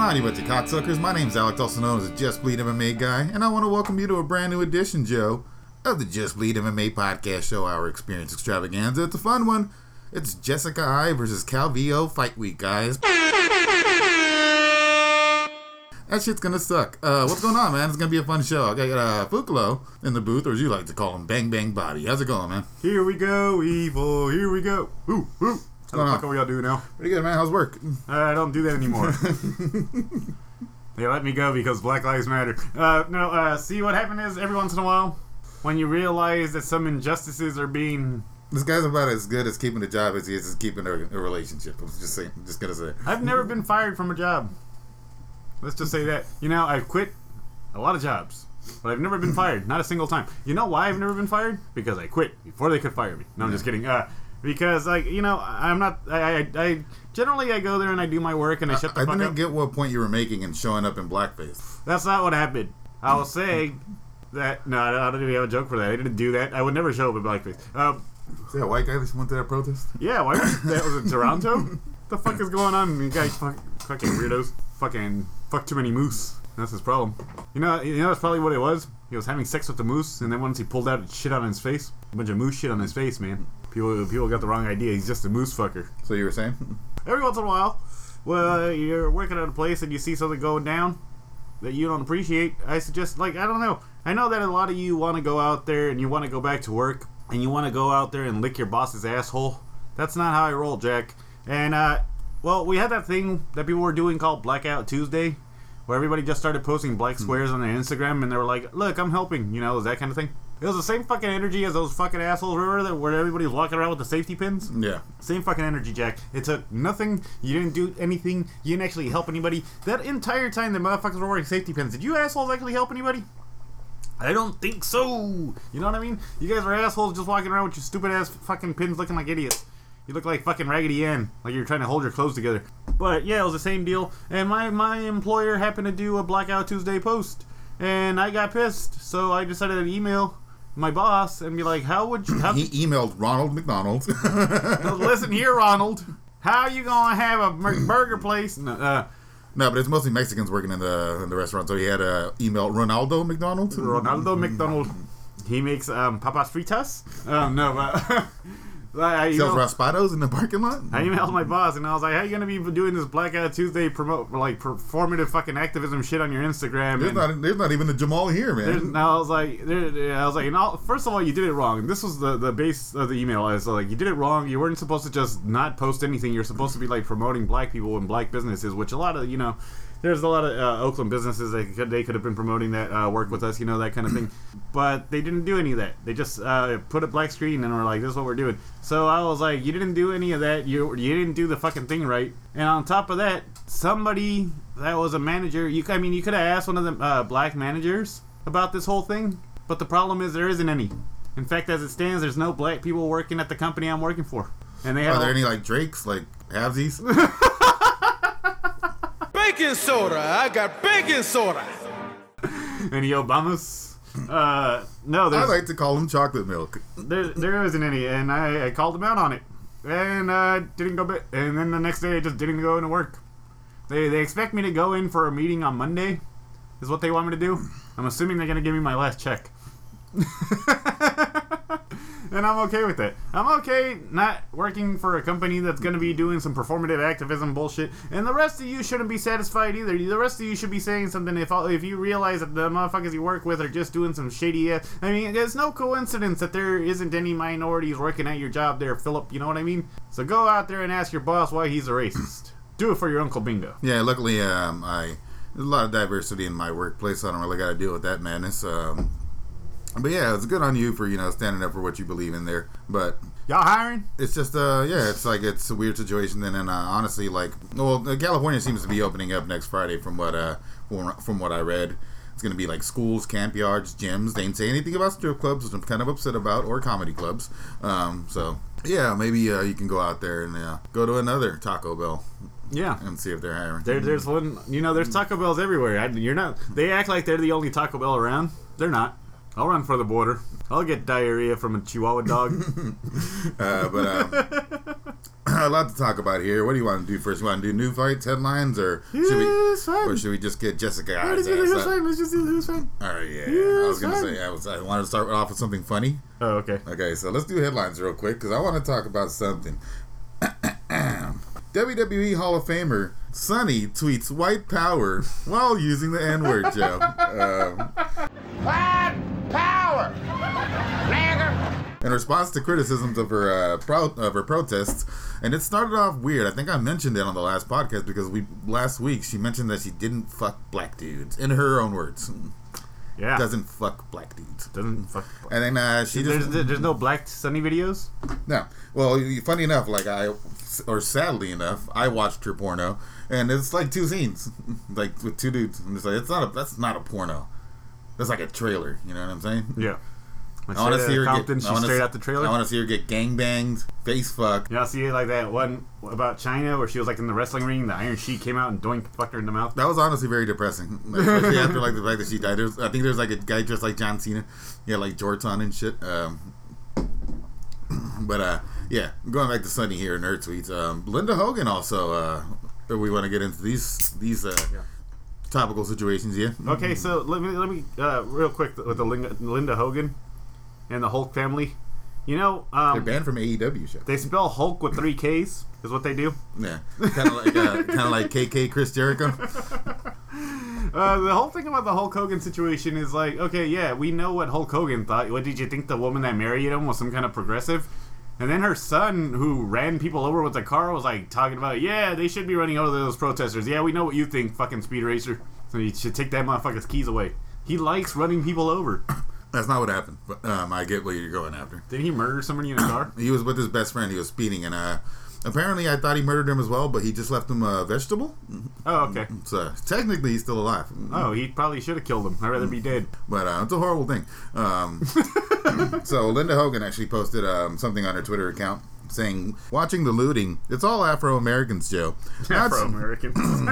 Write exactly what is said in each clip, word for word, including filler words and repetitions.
Howdy, bunch of cocksuckers. My name's Alex, also known as the Just Bleed M M A guy, and I want to welcome you to a brand new edition, Joe, of the Just Bleed M M A podcast show, our experience extravaganza. It's a fun one. It's Jessica I versus Calvillo Fight Week, guys. That shit's gonna suck. Uh, what's going on, man? It's gonna be a fun show. I got uh, Fukalo in the booth, or as you like to call him, Bang Bang Bobby. How's it going, man? Here we go, evil. Here we go. Ooh, ooh. How the fuck are we all doing now? Pretty good, man. How's work? Uh, I don't do that anymore. They let me go because Black Lives Matter. Uh, no, uh, see, what happened is every once in a while, when you realize that some injustices are being... This guy's about as good as keeping a job as he is as keeping a, a relationship. I'm just saying. I'm just gonna say. I've never been fired from a job. Let's just say that. You know, I've quit a lot of jobs, but I've never been fired. Not a single time. You know why I've never been fired? Because I quit before they could fire me. No, I'm just kidding. Uh, because, like, you know, I'm not... I, I, I Generally, I go there and I do my work and I shut the I, fuck up. I didn't get what point you were making in showing up in blackface. That's not what happened. I will say that... No, I don't even have a joke for that. I didn't do that. I would never show up in blackface. Um... See that white guy that went to that protest? Yeah, why was that? Was it Toronto? What the fuck is going on? You guys fuck, fucking weirdos. Fucking fuck too many moose. That's his problem. You know, you know that's probably what it was? He was having sex with the moose, and then once he pulled out, it shit on his face. A bunch of moose shit on his face, man. People people got the wrong idea. He's just a moose fucker. So you were saying? Every once in a while, well, you're working at a place and you see something going down that you don't appreciate, I suggest, like, I don't know. I know that a lot of you want to go out there and you want to go back to work, and you want to go out there and lick your boss's asshole. That's not how I roll, Jack. And, uh, well, we had that thing that people were doing called Blackout Tuesday, where everybody just started posting black squares on their Instagram, and they were like, look, I'm helping, you know, that kind of thing. It was the same fucking energy as those fucking assholes, remember, that where everybody was walking around with the safety pins? Yeah. Same fucking energy, Jack. It took nothing. You didn't do anything. You didn't actually help anybody. That entire time the motherfuckers were wearing safety pins, did you assholes actually help anybody? I don't think so. You know what I mean? You guys are assholes just walking around with your stupid ass fucking pins looking like idiots. You look like fucking Raggedy Ann, like you're trying to hold your clothes together. But yeah, it was the same deal. And my, my employer happened to do a Blackout Tuesday post. And I got pissed. So I decided to email my boss and be like, how would you... How he emailed Ronald McDonald. Listen here, Ronald. How you gonna have a burger place? No, uh... No, but it's mostly Mexicans working in the in the restaurant. So he had a uh, email Ronaldo McDonald. Ronaldo McDonald. He makes um, papas fritas. Um, no, but I sells emailed, raspados in the parking lot. I emailed my boss and I was like, "How you gonna be doing this Blackout Tuesday promote like performative fucking activism shit on your Instagram?" There's and not there's not even a Jamal here, man. And I was like, there, I was like, no, first of all, you did it wrong. This was the the base of the email. I was like, you did it wrong. You weren't supposed to just not post anything. You're supposed to be like promoting black people and black businesses, which a lot of you know. There's a lot of uh, Oakland businesses that could, they could have been promoting that uh, work with us, you know, that kind of thing. But they didn't do any of that. They just uh, put a black screen and were like, this is what we're doing. So I was like, you didn't do any of that. You you didn't do the fucking thing right. And on top of that, somebody that was a manager, you I mean, you could have asked one of the uh, black managers about this whole thing. But the problem is there isn't any. In fact, as it stands, there's no black people working at the company I'm working for. And they have Are there any, like, Drakes, like, halvesies? Baking soda. I got baking soda. Any Obamas? Uh, no, there's... I like to call them chocolate milk. There, there isn't any, and I, I called them out on it, and uh, didn't go. Ba- and then the next day, I just didn't go into work. They they expect me to go in for a meeting on Monday, is what they want me to do. I'm assuming they're gonna give me my last check. And I'm okay with that. I'm okay not working for a company that's going to be doing some performative activism bullshit. And the rest of you shouldn't be satisfied either. The rest of you should be saying something if if you realize that the motherfuckers you work with are just doing some shady ass. I mean, there's no coincidence that there isn't any minorities working at your job there, Philip. You know what I mean? So go out there and ask your boss why he's a racist. Do it for your Uncle Bingo. Yeah, luckily, um, I there's a lot of diversity in my workplace. So I don't really got to deal with that madness. Um... But yeah, it's good on you for, you know, standing up for what you believe in there. But y'all hiring? It's just, uh, yeah, it's like, it's a weird situation. And then, uh, honestly, like, well, California seems to be opening up next Friday from what, uh, from what I read. It's going to be like schools, camp yards, gyms. They didn't say anything about strip clubs, which I'm kind of upset about, or comedy clubs. Um, so, yeah, maybe uh, you can go out there and uh, go to another Taco Bell. Yeah, and see if they're hiring. There, there's one, you know, there's Taco Bells everywhere. I, you're not. They act like they're the only Taco Bell around. They're not. I'll run for the border. I'll get diarrhea from a Chihuahua dog. uh, but um, a lot to talk about here. What do you want to do first? You want to do new fights, headlines, or should we, Who's fine? or should we just get Jessica Yeah, I's let's do the ass who's up? fine. Let's just do the who's fine. All right, yeah. Yeah, I was gonna fine. say I was. I wanted to start off with something funny. Oh, okay. Okay, so let's do headlines real quick because I want to talk about something. W W E Hall of Famer Sonny tweets white power while using the N-word, Joe. Um, White power, nigger. in response to criticisms of her uh, pro- of her protests, and it started off weird. I think I mentioned it on the last podcast because we last week she mentioned that she didn't fuck black dudes in her own words. Yeah. Doesn't fuck black dudes. Doesn't fuck. And then uh, she just There's, there's no Black Sunny videos? no. Well, funny enough, like I, or sadly enough, I watched her porno, and it's like two scenes, like with two dudes. I'm just like, it's not a, that's not a porno. That's like a trailer. You know what I'm saying? Yeah. I want to see her Compton, get. she I wanna straight see- out the trailer. I want to see her get gangbanged, face fucked. Y'all see it like that one about China where she was like in the wrestling ring, the Iron Sheik came out and doink fucked her in the mouth. That was honestly very depressing. Like, especially after like the fact that she died. There's, I think there's like a guy dressed like John Cena. Yeah, like jorts on and shit. Um, but uh, yeah, going back to Sunny here in her tweets. Um, Linda Hogan also. Uh, we want to get into these these uh, Yeah. topical situations. Yeah. Okay, so let me let me uh, real quick with the Linda, Linda Hogan and the Hulk family. You know, They're um, banned from A E W show. they spell Hulk with three K's. Is what they do. Yeah, kind of like uh, kind of like K K Chris Jericho. Uh, the whole thing about the Hulk Hogan situation is like, okay, yeah, we know what Hulk Hogan thought. What did you think the woman that married him was some kind of progressive? And then her son, who ran people over with a car, was like talking about, yeah, they should be running over those protesters. Yeah, we know what you think, fucking speed racer. So you should take that motherfucker's keys away. He likes running people over. That's not what happened. But um, I get what you're going after. Did he murder somebody in a car? He was with his best friend. He was speeding, and uh, apparently I thought he murdered him as well, but he just left him a vegetable. Oh, okay. So technically, he's still alive. Oh, he probably should have killed him. I'd rather be dead. But uh, it's a horrible thing. Um, so Linda Hogan actually posted um, something on her Twitter account saying, "Watching the looting, it's all Afro Americans, Joe. Not, Afro-American.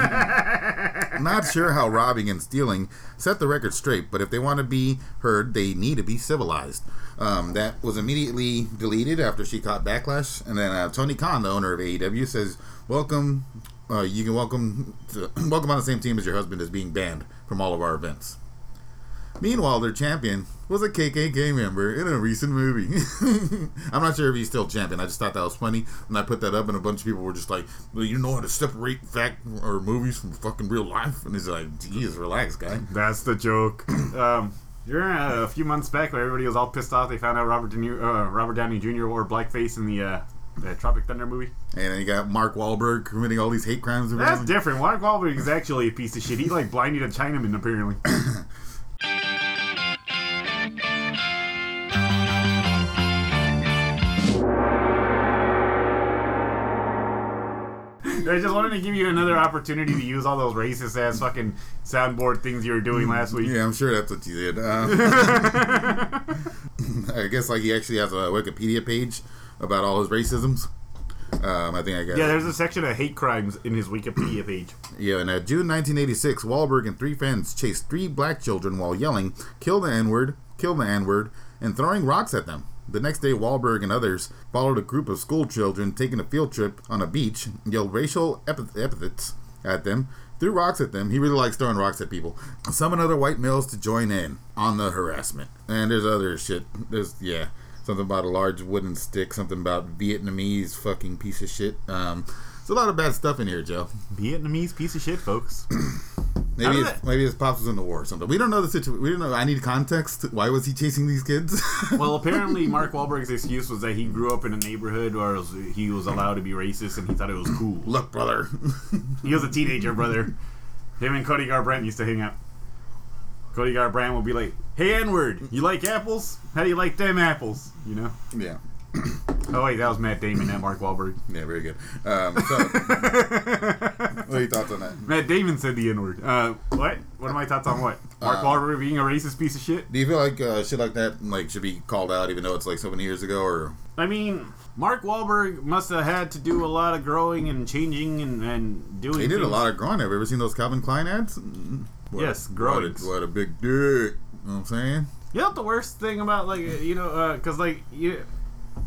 not sure how robbing and stealing set the record straight, but if they want to be heard, they need to be civilized." Um, that was immediately deleted after she caught backlash. And then uh, Tony Khan, the owner of A E W, says, "Welcome. Uh, you can welcome to, welcome on the same team as your husband is being banned from all of our events." Meanwhile, their champion was a K K K member in a recent movie. I'm not sure if he's still champion. I just thought that was funny when I put that up, and a bunch of people were just like, "Well, you know how to separate fact or movies from fucking real life?" And he's like, "Geez, relax, guy." That's the joke. Um, you're uh, a few months back when everybody was all pissed off. They found out Robert De Niro, uh, Robert Downey Junior wore blackface in the, uh, the Tropic Thunder movie. And then you got Mark Wahlberg committing all these hate crimes. and That's everything. different. Mark Wahlberg is actually a piece of shit. He like blinded a Chinaman apparently. I just wanted to give you another opportunity to use all those racist ass fucking soundboard things you were doing last week. Yeah, I'm sure that's what you did. Um, I guess like he actually has a Wikipedia page about all his racisms. Um, I think I got Yeah, it. there's a section of hate crimes in his Wikipedia page. Yeah, in uh, June nineteen eighty-six, Wahlberg and three friends chased three black children while yelling, "Kill the N-word, kill the N-word," and throwing rocks at them. The next day, Wahlberg and others followed a group of school children taking a field trip on a beach, yelled racial epith- epithets at them, threw rocks at them. He really likes throwing rocks at people. Summoned other white males to join in on the harassment. And there's other shit. There's, yeah, something about a large wooden stick, something about Vietnamese fucking piece of shit. Um, there's a lot of bad stuff in here, Joe. Vietnamese piece of shit, folks. Maybe How did his, that- maybe his pops was in the war or something. We don't know the situation. We don't know. I need context. Why was he chasing these kids? Well, apparently Mark Wahlberg's excuse was that he grew up in a neighborhood where he was allowed to be racist and he thought it was cool. Look, brother. He was a teenager, brother. Him and Cody Garbrandt used to hang out. Cody Garbrandt would be like, "Hey, N-word, you like apples? How do you like them apples?" You know? Yeah. Oh, wait, that was Matt Damon, not Mark Wahlberg. Yeah, very good. Um, so, what are your thoughts on that? Matt Damon said the N-word. Uh, what? What are my thoughts on what? Mark Uh, Wahlberg being a racist piece of shit? Do you feel like uh, shit like that like should be called out, even though it's like so many years ago? Or I mean, Mark Wahlberg must have had to do a lot of growing and changing and, and doing he did a things. lot of growing. Have you ever seen those Calvin Klein ads? What, Yes, What growing. a, what a big dick. You know what I'm saying? You know what the worst thing about, like, you know, uh, cause, like, you,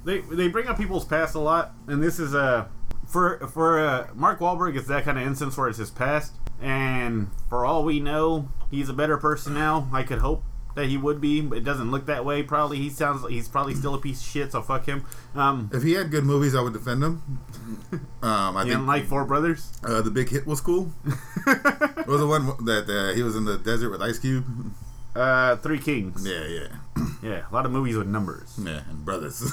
they they bring up people's past a lot, and this is a uh, for for uh, Mark Wahlberg. It's that kind of instance where it's his past, and for all we know, he's a better person now. I could hope that he would be, but it doesn't look that way. Probably he sounds like he's probably still a piece of shit. So fuck him. Um, if he had good movies, I would defend him. Um, I you think don't like Four Brothers. Uh, the Big Hit was cool. It was the one that uh, he was in the desert with Ice Cube. Uh, Three Kings. Yeah, yeah, yeah. A lot of movies with numbers. Yeah, and brothers.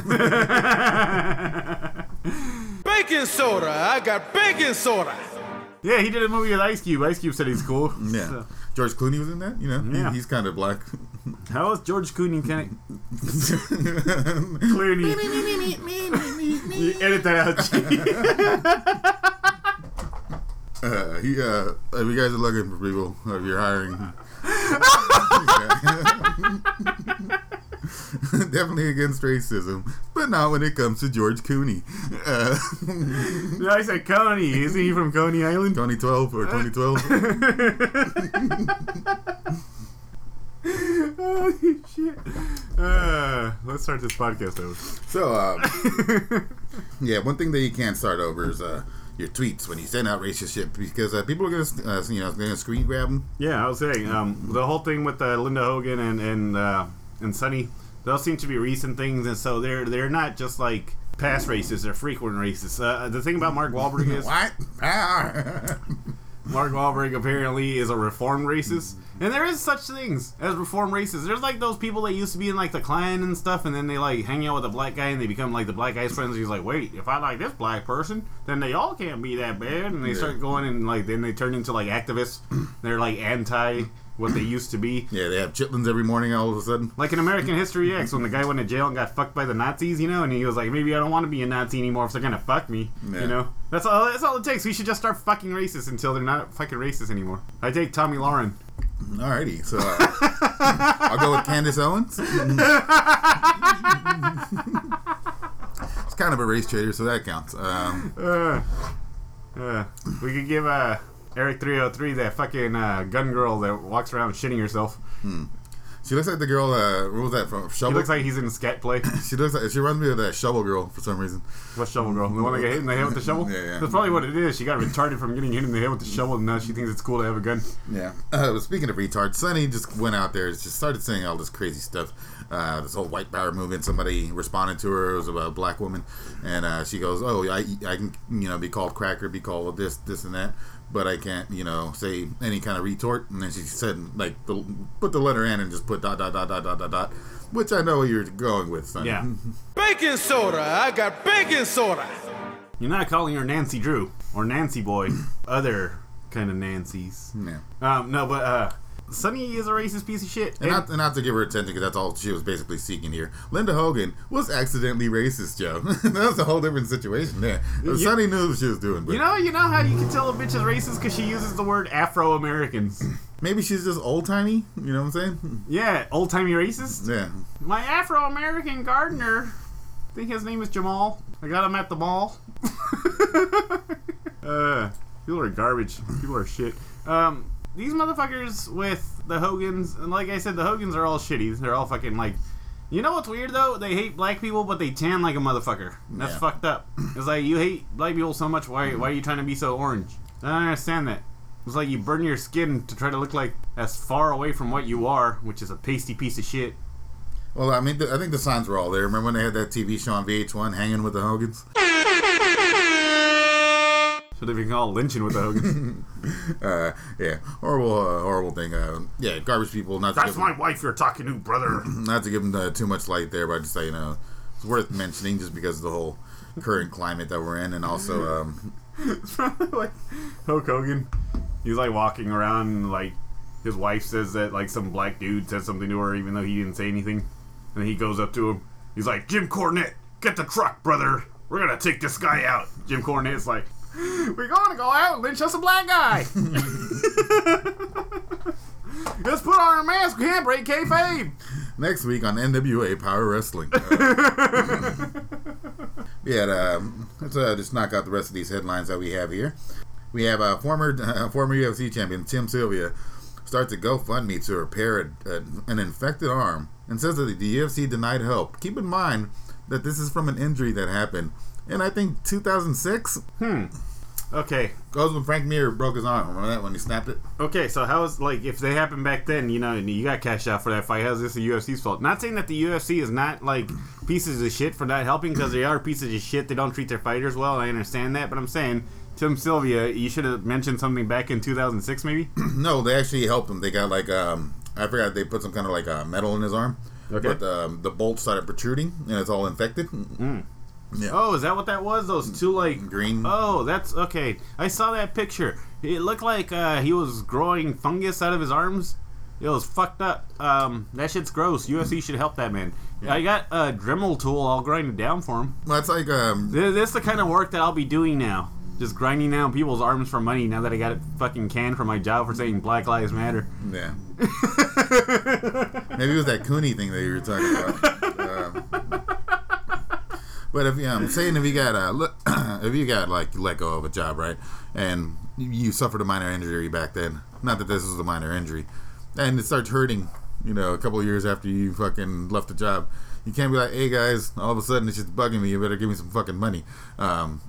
Baking soda. I got baking soda. Yeah, he did a movie with Ice Cube. Ice Cube said he's cool. Yeah. So. George Clooney was in that, you know? Yeah. He, he's kind of black. How is George Clooney kind of... Clooney. You edit that out, uh, he, uh, if you guys are looking for people, if you're hiring... Definitely against racism, but not when it comes to George Clooney. Uh, no, I said Coney. Isn't he from Coney Island? twenty twelve or twenty twelve. Holy shit. Uh, let's start this podcast over. So, uh, yeah, one thing that you can't start over is uh, your tweets when you send out racist shit, because uh, people are gonna, uh, you know, gonna screen grab them. Yeah, I was saying um, the whole thing with uh, Linda Hogan and and uh, and Sonny, those seem to be recent things, and so they're they're not just like past racists; they're frequent racists. Uh, the thing about Mark Wahlberg is what? Mark Wahlberg apparently is a reformed racist, and there is such things as reformed racists. There's like those people that used to be in like the Klan and stuff, and then they like hang out with a black guy and they become like the black guy's friends. He's like, wait, if I like this black person, then they all can't be that bad, and they Yeah. start going and like then they turn into like activists. They're like anti what they used to be. Yeah, they have chitlins every morning all of a sudden. Like in American History X, when the guy went to jail and got fucked by the Nazis, you know, and he was like, maybe I don't want to be a Nazi anymore if they're gonna fuck me, Yeah. you know. That's all. That's all it takes. We should just start fucking racist until they're not fucking racist anymore. I take Tommy Lauren. Alrighty, so uh, I'll go with Candace Owens. It's kind of a race traitor, so that counts. Um, Uh, uh, we could give uh, Eric three oh three that fucking uh, gun girl that walks around shitting herself. hmm. She looks like the girl. Uh, what was that from? She Shovel. looks like he's in scat play. She looks like she reminds me of that Shovel Girl for some reason. What shovel girl? The one that got hit in the head with the shovel? Yeah, yeah. That's probably what it is. She got retarded from getting hit in the head with the shovel, and now she thinks it's cool to have a gun. Yeah. Uh, but speaking of retards, Sonny just went out there and just started saying all this crazy stuff. Uh, this whole white power movement. Somebody responded to her. It was about a black woman, and uh, she goes, "Oh, I, I can, you know, be called cracker, be called this, this, and that, but I can't, you know, say any kind of retort." And then she said, like, the, put the letter N and just put dot dot dot dot dot dot dot, which I know what you're going with, Sonny. Yeah. Baking soda. I got baking soda. You're not calling her Nancy Drew or Nancy Boy. Other kind of Nancys. Yeah. Um, no, but uh, Sonny is a racist piece of shit. And not, and not to give her attention, because that's all she was basically seeking here. Linda Hogan was accidentally racist, Joe. That was a whole different situation there. You- Sonny knew what she was doing, but You know, you know how you can tell a bitch is racist because she uses the word Afro-Americans. maybe she's just old-timey. You know what I'm saying? Yeah, old-timey racist. Yeah. My Afro-American gardener, I think his name is Jamal. I got him at the mall. uh, people are garbage. People are shit. Um, these motherfuckers with the Hogans, and like I said, the Hogans are all shitty. They're all fucking like... You know what's weird, though? They hate black people, but they tan like a motherfucker. That's Yeah. fucked up. It's like, you hate black people so much, why, why are you trying to be so orange? I don't understand that. It's like you burn your skin to try to look like as far away from what you are, which is a pasty piece of shit. Well, I mean, th- I think the signs were all there. Remember when they had that T V show on V H one, Hanging with the Hogans? Should have been called lynching with the Hogans. uh, yeah, horrible, uh, horrible thing. Uh, yeah, garbage people. Not to That's give my them, wife you're talking to, brother. not to give them uh, too much light there, but just say, you know, it's worth mentioning just because of the whole current climate that we're in, and also, um, Like Hulk Hogan, he's like walking around and like his wife says that like some black dude said something to her even though he didn't say anything, and he goes up to him. He's like, Jim Cornette, get the truck, brother. We're gonna take this guy out. Jim Cornette's like, we're gonna go out and lynch us a black guy. Let's put on our mask. We can't break kayfabe. next week on N W A Power Wrestling. Uh, yeah, um, let's uh, just knock out the rest of these headlines that we have here. We have a former uh, former U F C champion, Tim Sylvia, starts a GoFundMe to repair a, a, an infected arm and says that the U F C denied help. Keep in mind, that this is from an injury that happened in, I think, two thousand six. Hmm. Okay. Goes when Frank Mir broke his arm. Remember that when he snapped it? Okay, so how is, like, if they happened back then, you know, and you got cashed out for that fight, how's this the U F C's fault? Not saying that the U F C is not, like, pieces of shit for not helping, because they are pieces of shit. They don't treat their fighters well, and I understand that, but I'm saying, Tim Sylvia, you should have mentioned something back in two thousand six, maybe? No, they actually helped him. They got, like, um, I forgot, they put some kind of, like, uh, metal in his arm. Okay. But um, the bolt started protruding, and it's all infected. Mm. Yeah. Oh, is that what that was? Those two, like... Green. Oh, that's... Okay. I saw that picture. It looked like uh, he was growing fungus out of his arms. It was fucked up. Um, that shit's gross. U F C should help that man. I got a Dremel tool. I'll grind it down for him. Well, it's like... Um, This, this is the kind of work that I'll be doing now. Just grinding down people's arms for money now that I got it fucking canned from my job for saying Black Lives Matter. yeah. Maybe it was that Cooney thing that you were talking about. Um, but if yeah, I'm saying if you got uh, if you got like let go of a job, right, and you suffered a minor injury back then, not that this was a minor injury, and it starts hurting, you know, a couple of years after you fucking left the job, you can't be like, hey guys, all of a sudden it's just bugging me, you better give me some fucking money. Um,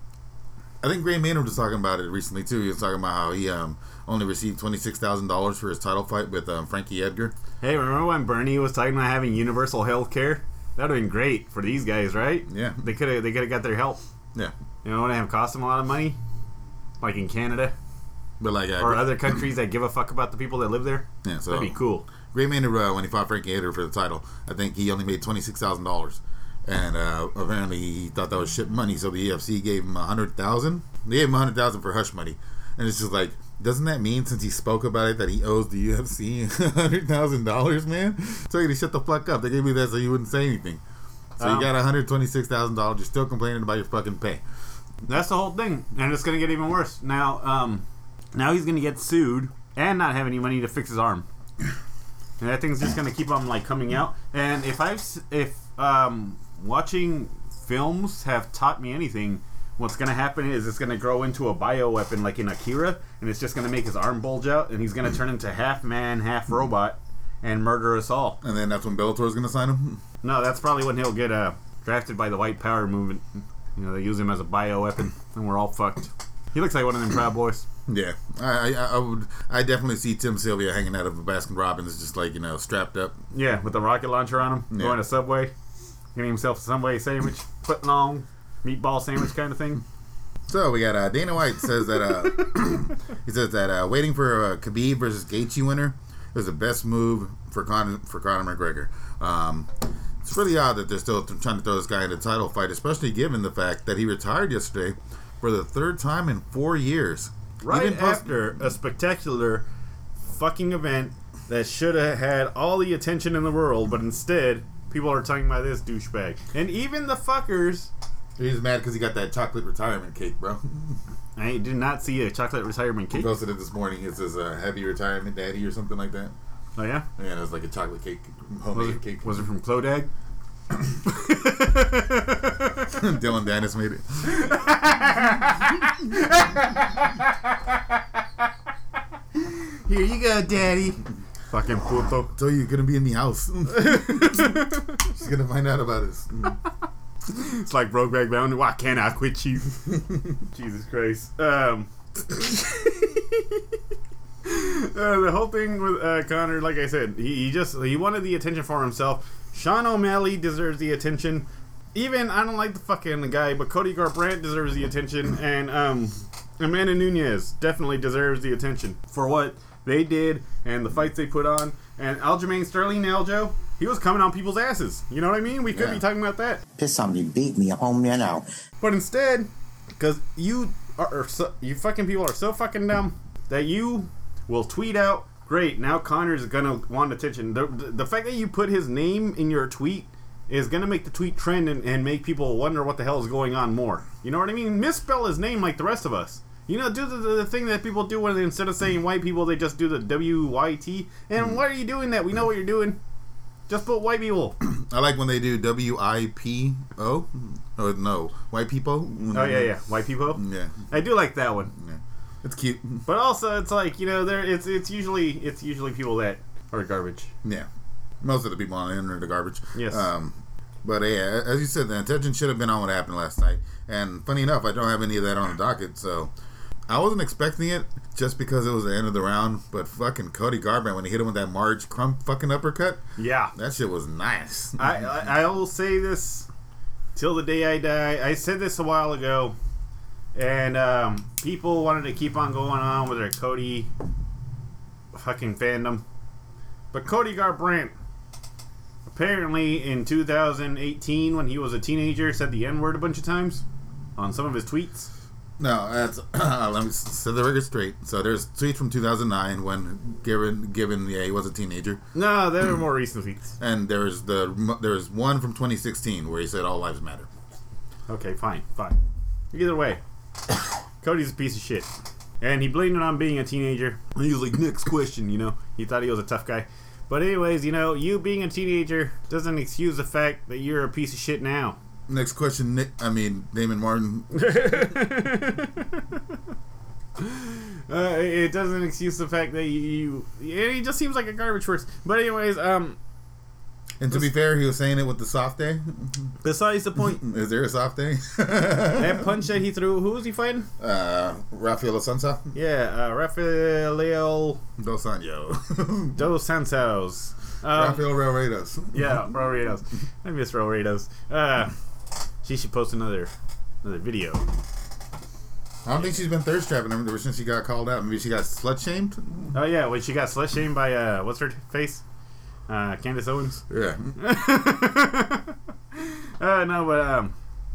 I think Gray Maynard was talking about it recently too. He was talking about how he um, only received twenty-six thousand dollars for his title fight with um, Frankie Edgar. Hey, remember when Bernie was talking about having universal health care? That would have been great for these guys, right? Yeah. They could have they could have got their help. Yeah. You know, it would have cost them a lot of money. Like in Canada. But like, uh, Or other countries that give a fuck about the people that live there. yeah, so That'd be cool. Gray Maynard, uh, when he fought Frankie Edgar for the title, I think he only made twenty-six thousand dollars. And uh, apparently he thought that was shit money, so the U F C gave him one hundred thousand dollars. They gave him one hundred thousand dollars for hush money. And it's just like, doesn't that mean, since he spoke about it, that he owes the U F C one hundred thousand dollars, man? So he shut the fuck up. They gave me that so you wouldn't say anything. So Um, you got one hundred twenty-six thousand dollars. You're still complaining about your fucking pay. That's the whole thing. And it's going to get even worse. Now, um, now he's going to get sued and not have any money to fix his arm. And that thing's just going to keep on, like, coming out. And if I've, s- if, um, watching films have taught me anything, what's going to happen is it's going to grow into a bioweapon like in Akira, and it's just going to make his arm bulge out, and he's going to turn into half man, half robot, and murder us all. And then that's when Bellator's going to sign him? No, that's probably when he'll get uh, drafted by the White Power movement. You know, they use him as a bioweapon, and we're all fucked. He looks like one of them Proud Boys. Yeah, I, I, I would. I definitely see Tim Sylvia hanging out of a Baskin Robbins, just like, you know, strapped up. Yeah, with the rocket launcher on him, Yeah. going to Subway, getting himself a Subway sandwich, putting on meatball sandwich kind of thing. So we got uh, Dana White says that uh, he says that uh, waiting for a Khabib versus Gaethje winner is the best move for Conor for Conor McGregor. Um, it's really odd that they're still th- trying to throw this guy in a title fight, especially given the fact that he retired yesterday for the third time in four years. Right Even post- after a spectacular fucking event that should have had all the attention in the world, but instead, people are talking about this douchebag. And even the fuckers... He's mad because he got that chocolate retirement cake, bro. I did not see a chocolate retirement He cake. posted it this morning. It says uh, "Happy Retirement, Daddy" or something like that. Oh, yeah? Yeah, it was like a chocolate cake, Was homemade it, cake. was it from Clodag? Dylan Dennis made it. Here you go, Daddy. Fucking puto. So you're gonna be in the house. She's gonna find out about this. It's like Brokeback Mountain. Why can't I quit you? Jesus Christ. Um, uh, the whole thing with uh, Conor, like I said, he, he just he wanted the attention for himself. Sean O'Malley deserves the attention. Even I don't like the fucking guy, but Cody Garbrandt deserves the attention, and um, Amanda Nunes definitely deserves the attention for what they did and the fights they put on. And Aljamain Sterling, Aljo, he was coming on people's asses. You know what I mean? We could Yeah. be talking about that. Piss somebody beat me home there now. But instead, because you are, are so, you fucking people are so fucking dumb that you will tweet out, great, now Connor's gonna want attention. The, the fact that you put his name in your tweet is gonna make the tweet trend and, and make people wonder what the hell is going on more. You know what I mean? Misspell his name like the rest of us. You know, do the, the, the thing that people do when they, instead of saying white people, they just do the W Y T. And why are you doing that? We know what you're doing. Just put white people. I like when they do W I P O. Oh no, white people. Oh, yeah, yeah. White people. Yeah, I do like that one. yeah. It's cute. But also, it's like, you know, there it's it's usually it's usually people that are garbage. Yeah, most of the people on the internet are garbage. Yes. Um, But yeah, as you said, the attention should have been on what happened last night. And funny enough, I don't have any of that on the docket, so I wasn't expecting it just because it was the end of the round. But fucking Cody Garbrandt, when he hit him with that Marge Crump fucking uppercut, Yeah. that shit was nice. I, I I will say this till the day I die. I said this a while ago, and um, people wanted to keep on going on with their Cody fucking fandom. But Cody Garbrandt, apparently in two thousand eighteen, when he was a teenager, said the N-word a bunch of times on some of his tweets. No, that's let me set the record straight. So there's tweets from two thousand nine when given given yeah he was a teenager, No, they were more recent tweets. and there's the there's one from twenty sixteen where he said all lives matter. Okay, fine, fine. Either way, Cody's a piece of shit. And he blamed it on being a teenager. And he was like, next question, you know. He thought he was a tough guy. But anyways, you know, you being a teenager doesn't excuse the fact that you're a piece of shit now. Next question, Nick. I mean Damon Martin. uh, it doesn't excuse the fact that you... you he just seems like a garbage person. But anyways, um... And to be fair, he was saying it with the soft day. besides the point, Is there a soft day? that punch that he threw, who was he fighting? uh, Rafael Sansa, Yeah, uh, Rafael Dos Anjos, Dos Santos. Um, Rafael Raredos. Yeah, Roritos. I miss Roritos. Uh, she should post another another video. I don't think she's been thirst trapping ever since she got called out. Maybe she got slut shamed. Oh yeah, when she got slut shamed by uh, what's her face? Uh, Candace Owens. Yeah. uh, no, but um,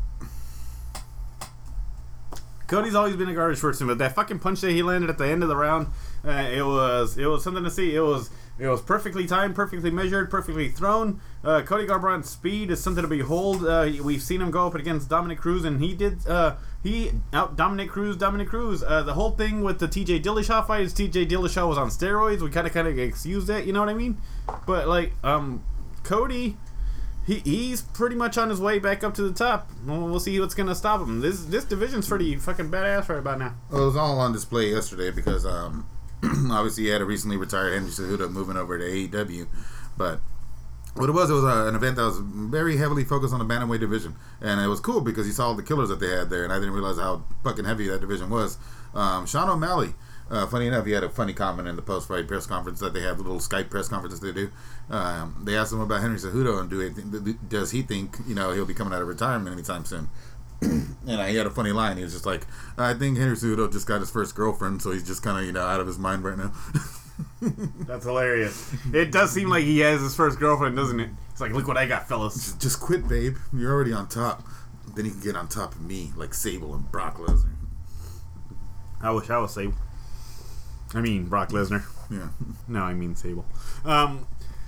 Cody's always been a garbage person, but that fucking punch that he landed at the end of the round, uh, it was it was something to see. It was it was perfectly timed, perfectly measured, perfectly thrown. Uh, Cody Garbrandt's speed is something to behold. Uh, we've seen him go up against Dominic Cruz, and he did uh, he out Dominic Cruz. Dominic Cruz. Uh, the whole thing with the T J Dillashaw fight is T J Dillashaw was on steroids. We kind of kind of excuse that, you know what I mean? But like um, Cody. He, he's pretty much on his way back up to the top. We'll, we'll see what's gonna stop him. This this division's pretty fucking badass right about now. Well, it was all on display yesterday because um, obviously he had a recently retired Henry Cejudo moving over to A E W, but what it was, it was uh, an event that was very heavily focused on the bantamweight division, and it was cool because you saw all the killers that they had there, and I didn't realize how fucking heavy that division was. Um, Sean O'Malley. Uh, funny enough, he had a funny comment in the post-fight press conference that they have the little Skype press conferences they do. Um, they asked him about Henry Cejudo and do he, does he think you know he'll be coming out of retirement anytime soon? And uh, he had a funny line. He was just like, "I think Henry Cejudo just got his first girlfriend, so he's just kind of you know out of his mind right now." That's hilarious. It does seem like he has his first girlfriend, doesn't it? It's like, look what I got, fellas. Just, just quit, babe. You're already on top. Then you can get on top of me, like Sable and Brock Lesnar. I wish I was Sable. I mean Brock Lesnar. Yeah. No, I mean Sable. Um,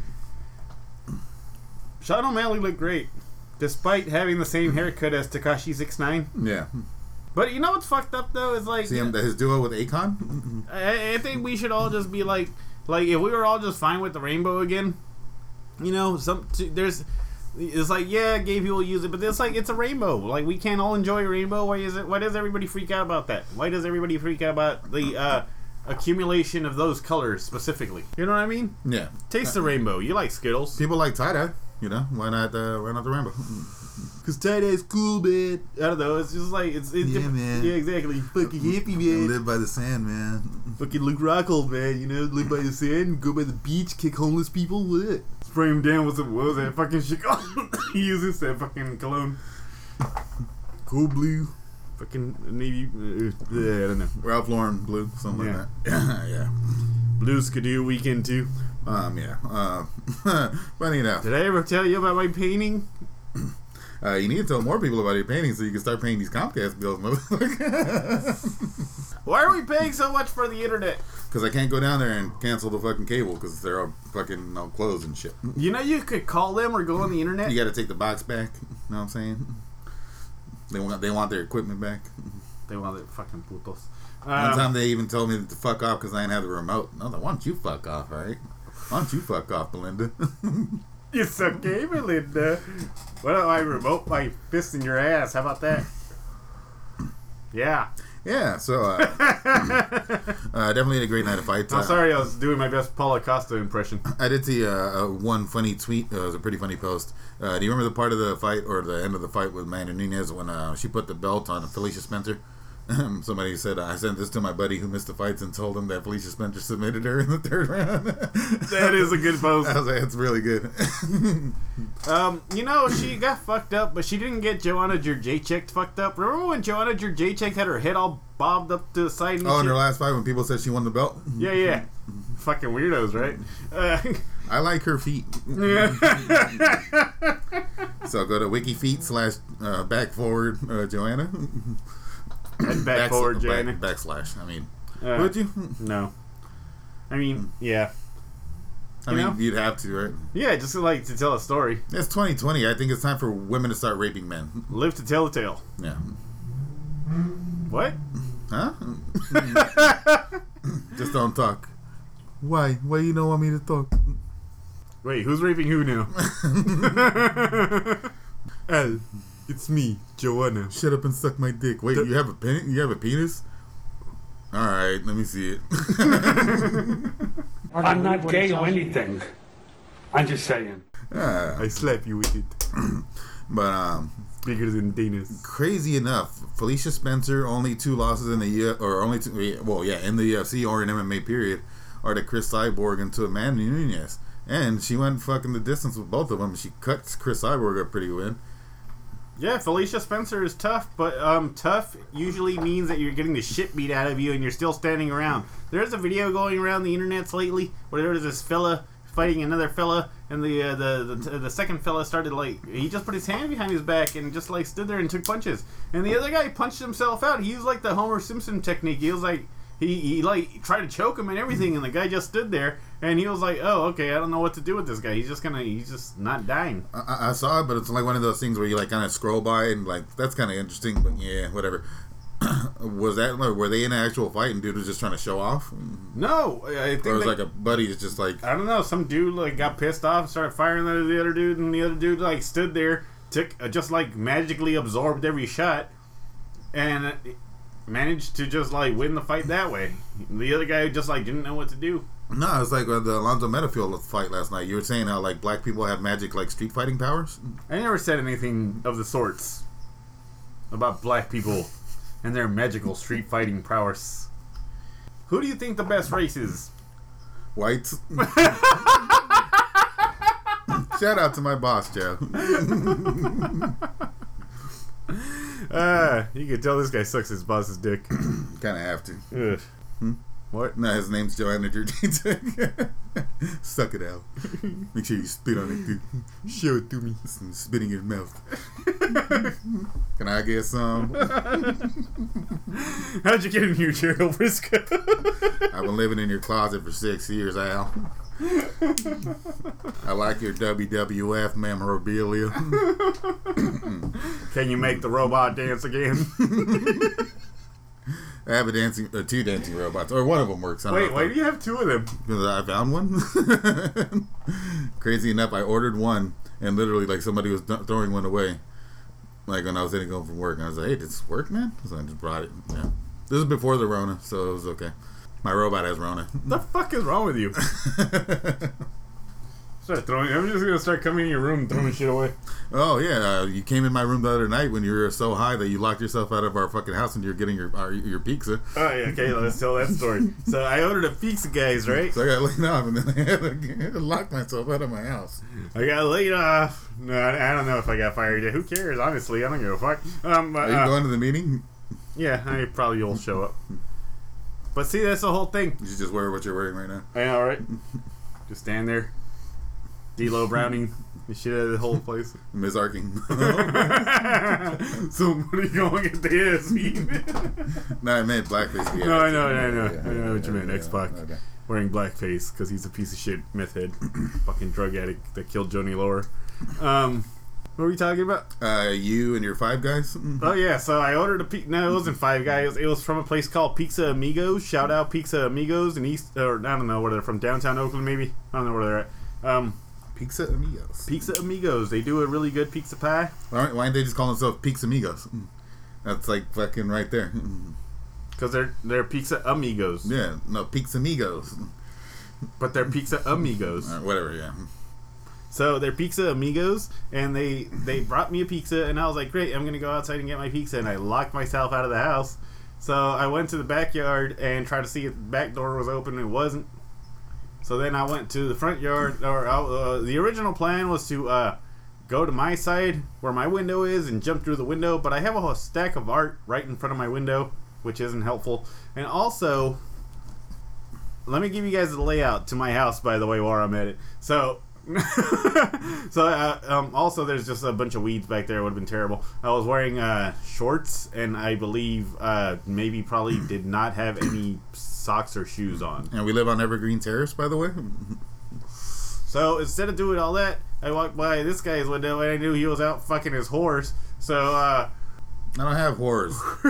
Sean O'Malley looked great, despite having the same haircut as Tekashi six nine. Yeah. But you know what's fucked up though is like See him his duo with Akon. I, I think we should all just be like, like if we were all just fine with the rainbow again, you know, some there's, it's like yeah, gay people use it, but it's like it's a rainbow. Like we can't all enjoy a rainbow. Why is it? Why does everybody freak out about that? Why does everybody freak out about the uh, accumulation of those colors specifically? You know what I mean? Yeah. Taste the rainbow. You like Skittles? People like tie dye. You know why not? Uh, why not the rainbow? Cause tie dye's cool, man. I don't know. It's just like it's, it's Yeah, different. man. Yeah, exactly. Fucking hippie, man. Live by the sand, man. Fucking Luke Rockhold, man. You know, live by the sand, go by the beach, kick homeless people. What? Spray him down with some, what was that fucking shit? He uses that fucking cologne. Cool blue. Fucking navy. Uh, yeah, I don't know. Ralph Lauren blue, something Yeah. like that. Yeah. Blue Skidoo weekend too. Um. Yeah. Uh, funny enough, Did I ever tell you about my painting? uh, you need to tell more people about your paintings so you can start paying these Comcast bills, motherfucker. Why are we paying so much for the internet? Because I can't go down there and cancel the fucking cable because they're all fucking all closed and shit. You know you could call them or go on the internet. You got to take the box back. You know what I'm saying? They want they want their equipment back. They want their fucking putos. One Um, time they even told me to fuck off because I didn't have the remote. I was like, why don't you fuck off, all right? Why don't you fuck off, Belinda? It's okay, Melinda. Why don't I remote my fist in your ass? How about that? Yeah. Yeah, so uh, uh, definitely a great night of fights. I'm Uh, sorry, I was doing my best Paula Costa impression. I did see uh, uh, one funny tweet. Uh, it was a pretty funny post. Uh, do you remember the part of the fight or the end of the fight with Amanda Nunes when uh, she put the belt on Felicia Spencer? Somebody said, I sent this to my buddy who missed the fights and told him that Felicia Spencer submitted her in the third round. That is a good post. I was like, it's really good. Um, you know, she got fucked up, but she didn't get Joanna Jędrzejczyk fucked up. Remember when Joanna Jędrzejczyk had her head all bobbed up to the side? And Oh, in shit? her last fight when people said she won the belt? Yeah, yeah. Fucking weirdos, right? Uh, I like her feet. So go to WikiFeet slash uh, back forward uh, Joanna. and back forward, Joanna. Back, backslash. I mean, Uh, would you? No. I mean, yeah. I You mean, know? you'd have to, right? Yeah, just like to tell a story. It's twenty twenty. I think it's time for women to start raping men. Live to tell the tale. Yeah. What? Huh? Just don't talk. Why? Why you don't want me to talk? Wait, who's raping who now? Al, it's me, Joanna. Shut up and suck my dick. Wait, you have a pen? You have a penis? All right, let me see it. I'm not gay or anything. I'm just saying. Ah, I slap you with it. but um, Bigger than Dana's. crazy enough, Felicia Spencer only two losses in the U F, or only two, well, yeah, in the U F C or in M M A period, are to Chris Cyborg and to Amanda Nunes, and she went fucking the distance with both of them. She cut Chris Cyborg a pretty win. Yeah, Felicia Spencer is tough, but um, tough usually means that you're getting the shit beat out of you and you're still standing around. There's a video going around the internets lately where there was this fella fighting another fella, and the uh, the, the the second fella started like he just put his hand behind his back and just like stood there and took punches, and the other guy punched himself out. He used like the Homer Simpson technique. He was like he, he like tried to choke him and everything, and the guy just stood there and he was like, oh, okay, I don't know what to do with this guy. He's just gonna he's just not dying. I, I saw it, but it's like one of those things where you like kind of scroll by and like that's kind of interesting, but yeah, whatever. Was that like, were they in an actual fight and dude was just trying to show off, No, I think or it was they- like a buddy is just like I don't know. Some dude like got pissed off and started firing at the other dude, and the other dude like stood there, took uh, just like magically absorbed every shot, and uh, managed to just like win the fight that way. The other guy just like didn't know what to do. no, it's like uh, the Alonzo Metafield fight last night. You were saying how like black people have magic like street fighting powers. I never said anything of the sorts about black people and their magical street fighting prowess. Who do you think the best race is? Whites. Shout out to my boss, Joe. Uh, you can tell this guy sucks his boss's dick. Kind of have to. Ugh. What? No, his name's Joanna Jędrzejczyk. Suck it out. Make sure you spit on it, dude. Show it to me. Some spit in your mouth. Can I get some? How'd you get in here, Gerald Briscoe? I've been living in your closet for six years, Al. I like your W W F memorabilia. Can you make the robot dance again? I have a dancing, uh, two dancing robots, or one of them works. I don't Wait, know why if do you have two of them? Because I found one. Crazy enough, I ordered one, and literally, like, somebody was th- throwing one away. Like, when I was heading home from work, and I was like, hey, did this work, man? So I just brought it. Yeah. This is before the Rona, so it was okay. My robot has Rona. The fuck is wrong with you? Start throwing. I'm just gonna start coming in your room and throwing shit away. Oh, yeah. Uh, you came in my room the other night when you were so high that you locked yourself out of our fucking house and you're getting your our, your pizza. Oh yeah, okay, let's tell that story. So I ordered a pizza, guys, right? So I got laid off, and then I had to, I had to lock myself out of my house. I got laid off. No, I I don't know if I got fired yet. Who cares? Honestly, I don't give a fuck. Um, but, Are you uh, going to the meeting? yeah, I probably will show up. But see, that's the whole thing. You should just wear what you're wearing right now. I know, right? Just stand there, D-Lo Browning the shit out of the whole place. Miz Arking. Somebody going to get the ass eaten. No, I meant blackface. Yeah, No, I know, I know, yeah, I yeah, know what you yeah, meant. yeah, X-Pac okay. wearing blackface because he's a piece of shit meth head, fucking drug addict that killed Joni Lower. Um, what were we talking about? Uh, you and your five guys. Oh yeah, so I ordered a pizza. No, it wasn't Five Guys. It was from a place called Pizza Amigos. Shout out Pizza Amigos in East, or I don't know where they're from, downtown Oakland maybe. I don't know where they're at. Um, Pizza Amigos. Pizza Amigos. They do a really good pizza pie. Why, why don't they just call themselves Pizza Amigos? That's like fucking right there. Because they're, they're pizza amigos. Yeah, no, Pizza Amigos. But they're pizza amigos. Or whatever, yeah. So they're pizza amigos, and they, they brought me a pizza, and I was like, great, I'm going to go outside and get my pizza, and I locked myself out of the house. So I went to the backyard and tried to see if the back door was open, and it wasn't. So then I went to the front yard, or uh, the original plan was to uh, go to my side, where my window is, and jump through the window, but I have a whole stack of art right in front of my window, which isn't helpful. And also, let me give you guys the layout to my house, by the way, while I'm at it. So... so uh, um, also there's just a bunch of weeds back there. It would have been terrible. I was wearing uh, shorts, and I believe uh, maybe probably did not have any socks or shoes on. And we live on Evergreen Terrace, by the way. So instead of doing all that, I walked by this guy's window, and I knew he was out fucking his horse. So uh, I don't have whores.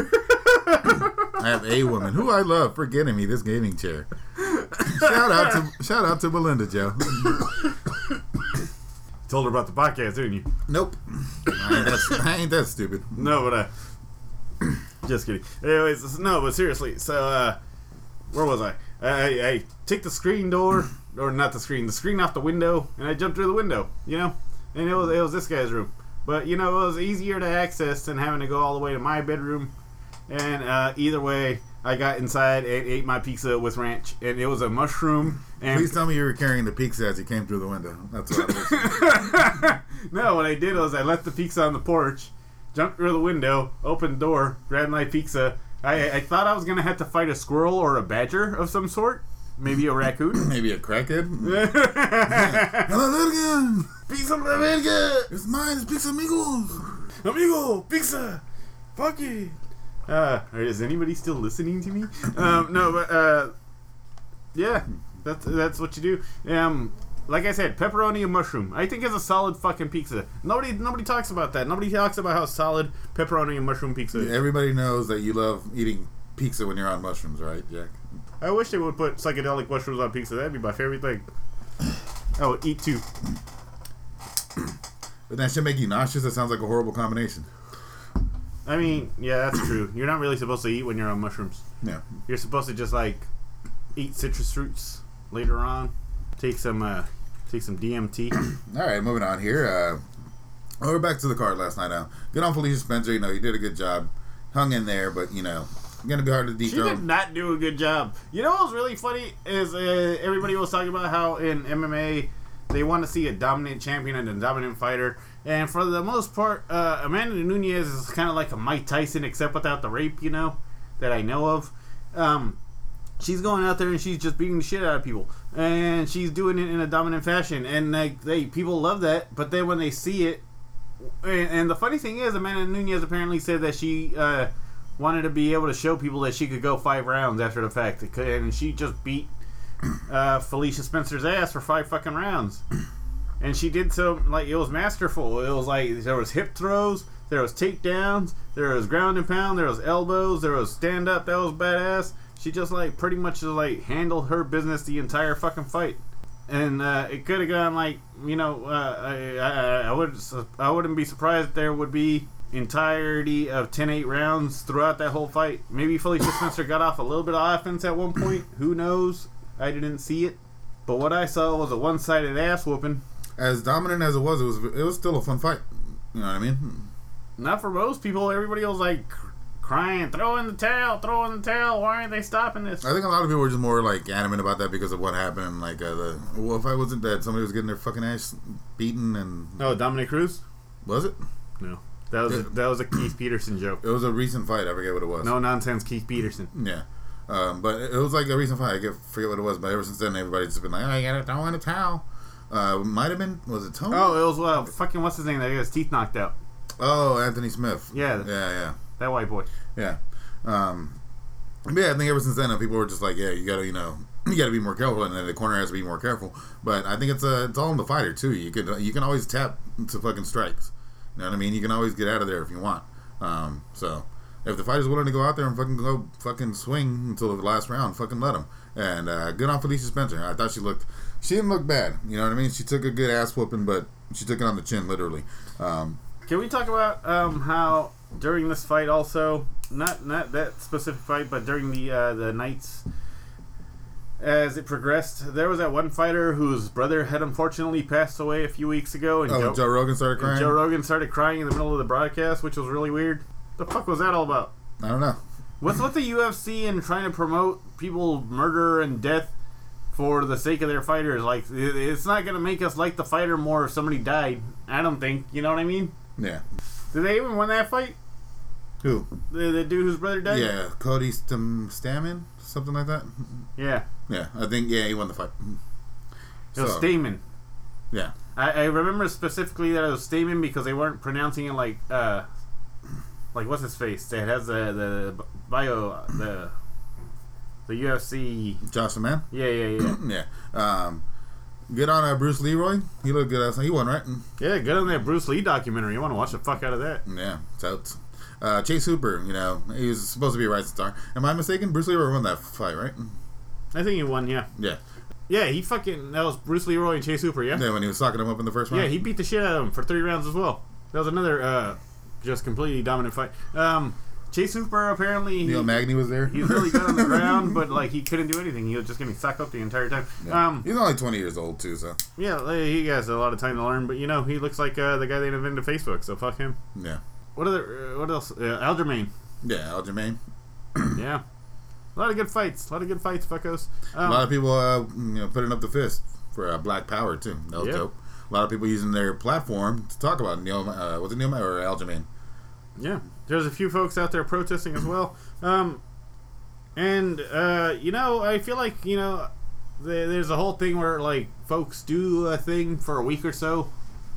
I have a woman who I love for getting me this gaming chair. Shout out to shout out to Belinda, Joe. Told her about the podcast, didn't you? Nope. I ain't that, I ain't that stupid. No, but uh, just kidding. Anyways, no, but seriously. So uh, where was I? I, I took the screen door, or not the screen, the screen off the window, and I jumped through the window. You know, and it was it was this guy's room. But you know, it was easier to access than having to go all the way to my bedroom. And uh, either way, I got inside and ate my pizza with ranch, and it was a mushroom. And please tell me you were carrying the pizza as you came through the window. That's what I was. No, what I did was I left the pizza on the porch, jumped through the window, opened the door, grabbed my pizza. I, I thought I was gonna have to fight a squirrel or a badger of some sort, maybe a raccoon, maybe a crackhead. Hello again. Pizza la verga. It's mine. It's Pizza Amigos. Amigo, pizza. Fuck it. Uh, is anybody still listening to me? Um, no, but uh, yeah, that's that's what you do. Um, like I said, pepperoni and mushroom. I think it's a solid fucking pizza. Nobody nobody talks about that. Nobody talks about how solid pepperoni and mushroom pizza is. Everybody knows that you love eating pizza when you're on mushrooms, right, Jack? I wish they would put psychedelic mushrooms on pizza. That'd be my favorite thing. I would eat two. But that should make you nauseous. That sounds like a horrible combination. I mean, yeah, that's true. You're not really supposed to eat when you're on mushrooms. Yeah. You're supposed to just like eat citrus fruits later on. Take some, uh, take some D M T. All right, moving on here. Uh, oh, we're back to the card last night. Now, good on Felicia Spencer. You know, you did a good job, hung in there, but you know, gonna be hard to dethrone. She did not do a good job. You know what was really funny is uh, everybody was talking about how in M M A they want to see a dominant champion and a dominant fighter. And for the most part, uh, Amanda Nunes is kind of like a Mike Tyson, except without the rape, you know, that I know of. Um, she's going out there and she's just beating the shit out of people. And she's doing it in a dominant fashion. And like they people love that. But then when they see it... And, and the funny thing is, Amanda Nunes apparently said that she uh, wanted to be able to show people that she could go five rounds after the fact. And she just beat uh, Felicia Spencer's ass for five fucking rounds. And she did so, like, it was masterful. It was like, there was hip throws, there was takedowns, there was ground and pound, there was elbows, there was stand-up, that was badass. She just, like, pretty much, just, like, handled her business the entire fucking fight. And uh, it could have gone, like, you know, uh, I, I, I, would, I wouldn't be surprised if there would be entirety of ten eight rounds throughout that whole fight. Maybe Felicia Spencer got off a little bit of offense at one point. Who knows? I didn't see it. But what I saw was a one-sided ass-whooping. As dominant as it was, it was it was still a fun fight. You know what I mean? Not for most people. Everybody was like crying, throw in the towel, throw in the towel. Why aren't they stopping this? I think a lot of people were just more like adamant about that because of what happened. Like uh, the well, if I wasn't that somebody was getting their fucking ass beaten and oh, Dominic Cruz? Was it? No, that was a, that was a Keith Peterson joke. It was a recent fight. I forget what it was. No nonsense, Keith Peterson. Yeah. Um, but it was like a recent fight. I get, forget what it was, but ever since then, everybody's just been like, "Oh, you gotta throw in a towel." Uh, might have been was it Tony? Oh, it was uh, fucking what's his name? That got his teeth knocked out. Oh, Anthony Smith. Yeah, yeah, yeah. That white boy. Yeah. Um, yeah, I think ever since then, uh, people were just like, "Yeah, you gotta, you know, you gotta be more careful," and then the corner has to be more careful. But I think it's uh, it's all in the fighter too. You could you can always tap to fucking strikes. You know what I mean? You can always get out of there if you want. Um, so. If the fighter's willing to go out there and fucking go fucking swing until the last round, fucking let him. And uh, good on Felicia Spencer. I thought she looked, she didn't look bad. You know what I mean? She took a good ass whooping, but she took it on the chin, literally. Um, Can we talk about um, how during this fight also, not not that specific fight, but during the uh, the nights as it progressed, there was that one fighter whose brother had unfortunately passed away a few weeks ago, and Oh, Joe, Joe Rogan started crying? Joe Rogan started crying in the middle of the broadcast, which was really weird. The fuck was that all about? I don't know. What's with the U F C and trying to promote people murder and death for the sake of their fighters? Like, it's not going to make us like the fighter more if somebody died. I don't think. You know what I mean? Yeah. Did they even win that fight? Who? The, the dude whose brother died? Yeah, Cody Stam- Stamen? Something like that? Yeah. Yeah, I think, yeah, he won the fight. It was So, Stamen. Yeah. I, I remember specifically that it was Stamen because they weren't pronouncing it like, uh, like what's his face? That has the, the bio, the, the U F C. Josh the Man? Yeah, yeah, yeah. Yeah. Um, good on uh, Bruce Leroy. He looked good. He won, right? Yeah, good on that Bruce Lee documentary. You want to watch the fuck out of that? Yeah, it's out. Uh, Chase Hooper, you know, he was supposed to be a rising star. Am I mistaken? Bruce Leroy won that fight, right? I think he won, yeah. Yeah. Yeah, he fucking, that was Bruce Leroy and Chase Hooper, yeah? Yeah, when he was socking him up in the first round. Yeah, he beat the shit out of him for three rounds as well. That was another, uh, just completely dominant fight. Um, Chase Hooper, apparently... Neil he, Magny was there. He's really good on the ground, but, like, he couldn't do anything. He was just getting sucked up the entire time. Yeah. Um, He's only twenty years old, too, so. yeah, he has a lot of time to learn, but, you know, he looks like uh, the guy that invented Facebook, so fuck him. Yeah. What other, uh, what else? Uh, Aljamain. Yeah, Aljamain. Yeah. A lot of good fights. A lot of good fights, fuckos. Um, A lot of people, uh, you know, putting up the fist for uh, Black Power, too. That was Yeah. dope. A lot of people using their platform to talk about Neil, uh, was it Neil or Aljamain? Yeah, there's a few folks out there protesting as well. Um, and, uh, you know, I feel like, you know, th- there's a whole thing where, like, folks do a thing for a week or so,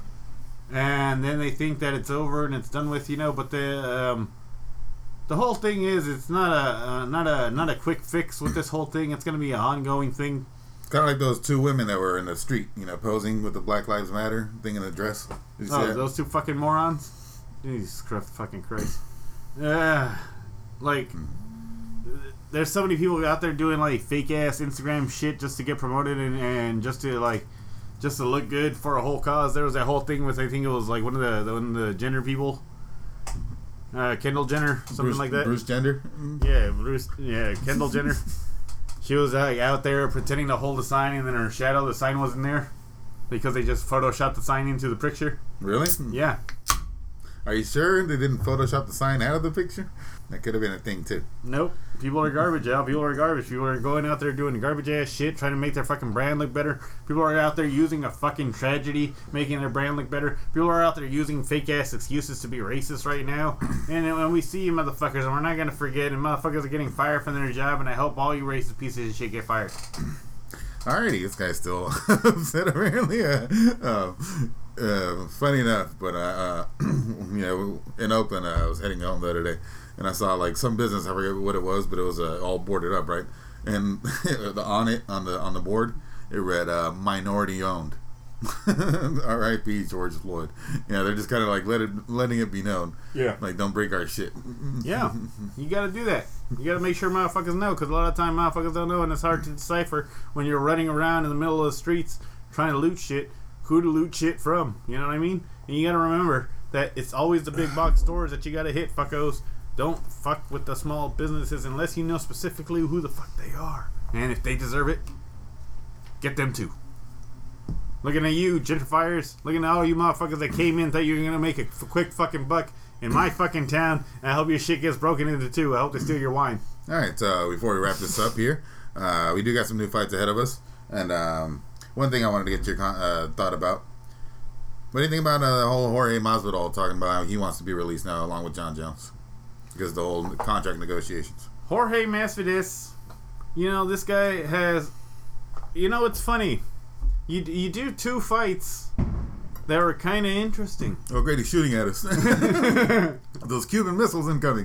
and then they think that it's over and it's done with, you know, but the, um, the whole thing is it's not a, uh, not a, not a quick fix with this whole thing. It's going to be an ongoing thing. Kind of like those two women that were in the street, you know, posing with the Black Lives Matter thing in the dress. Did you see Oh, that? those two fucking morons. Jesus Christ, fucking Christ. Uh, like, there's so many people out there doing, like, fake-ass Instagram shit just to get promoted and, and just to, like, just to look good for a whole cause. There was that whole thing with, I think it was, like, one of the, the one of the Jenner people. Uh, Kendall Jenner, something Bruce, like that. Bruce Jenner? Yeah, Bruce, yeah, Kendall Jenner. She was, like, out there pretending to hold a sign, and then her shadow, the sign wasn't there. Because they just photoshopped the sign into the picture. Really? Yeah. Are you sure they didn't Photoshop the sign out of the picture? That could have been a thing, too. Nope. People are garbage, Al. People are garbage. People are going out there doing garbage ass shit, trying to make their fucking brand look better. People are out there using a fucking tragedy, making their brand look better. People are out there using fake ass excuses to be racist right now. And when we see you motherfuckers, and we're not gonna forget, and motherfuckers are getting fired from their job, and I hope all you racist pieces of shit get fired. Alrighty, this guy's still upset apparently. Uh, uh, uh, funny enough, but uh, uh, you know, in Oakland, uh, I was heading home the other day, and I saw like some business. I forget what it was, but it was uh, all boarded up, right? And the on it on the on the board, it read uh, "minority owned." R I P George Floyd. Yeah, they're just kind of like let it, letting it be known. Yeah. Like, don't break our shit. Yeah. You gotta do that. You gotta make sure motherfuckers know, because a lot of time motherfuckers don't know, and it's hard to decipher when you're running around in the middle of the streets trying to loot shit, who to loot shit from. You know what I mean? And you gotta remember that it's always the big box stores that you gotta hit, fuckos. Don't fuck with the small businesses unless you know specifically who the fuck they are. And if they deserve it, get them too. Looking at you, gentrifiers. Looking at all you motherfuckers that came in, thought you were gonna make a f- quick fucking buck in my fucking town. And I hope your shit gets broken into two. I hope they steal your wine. All right, uh, before we wrap this up here, uh, we do got some new fights ahead of us. And um, one thing I wanted to get your con- uh, thought about. What do you think about uh, the whole Jorge Masvidal talking about how he wants to be released now along with John Jones? Because of the whole contract negotiations. Jorge Masvidal, you know, this guy has... You know, it's funny. You you do two fights that were kind of interesting. Oh, great, he's shooting at us. Those Cuban missiles incoming.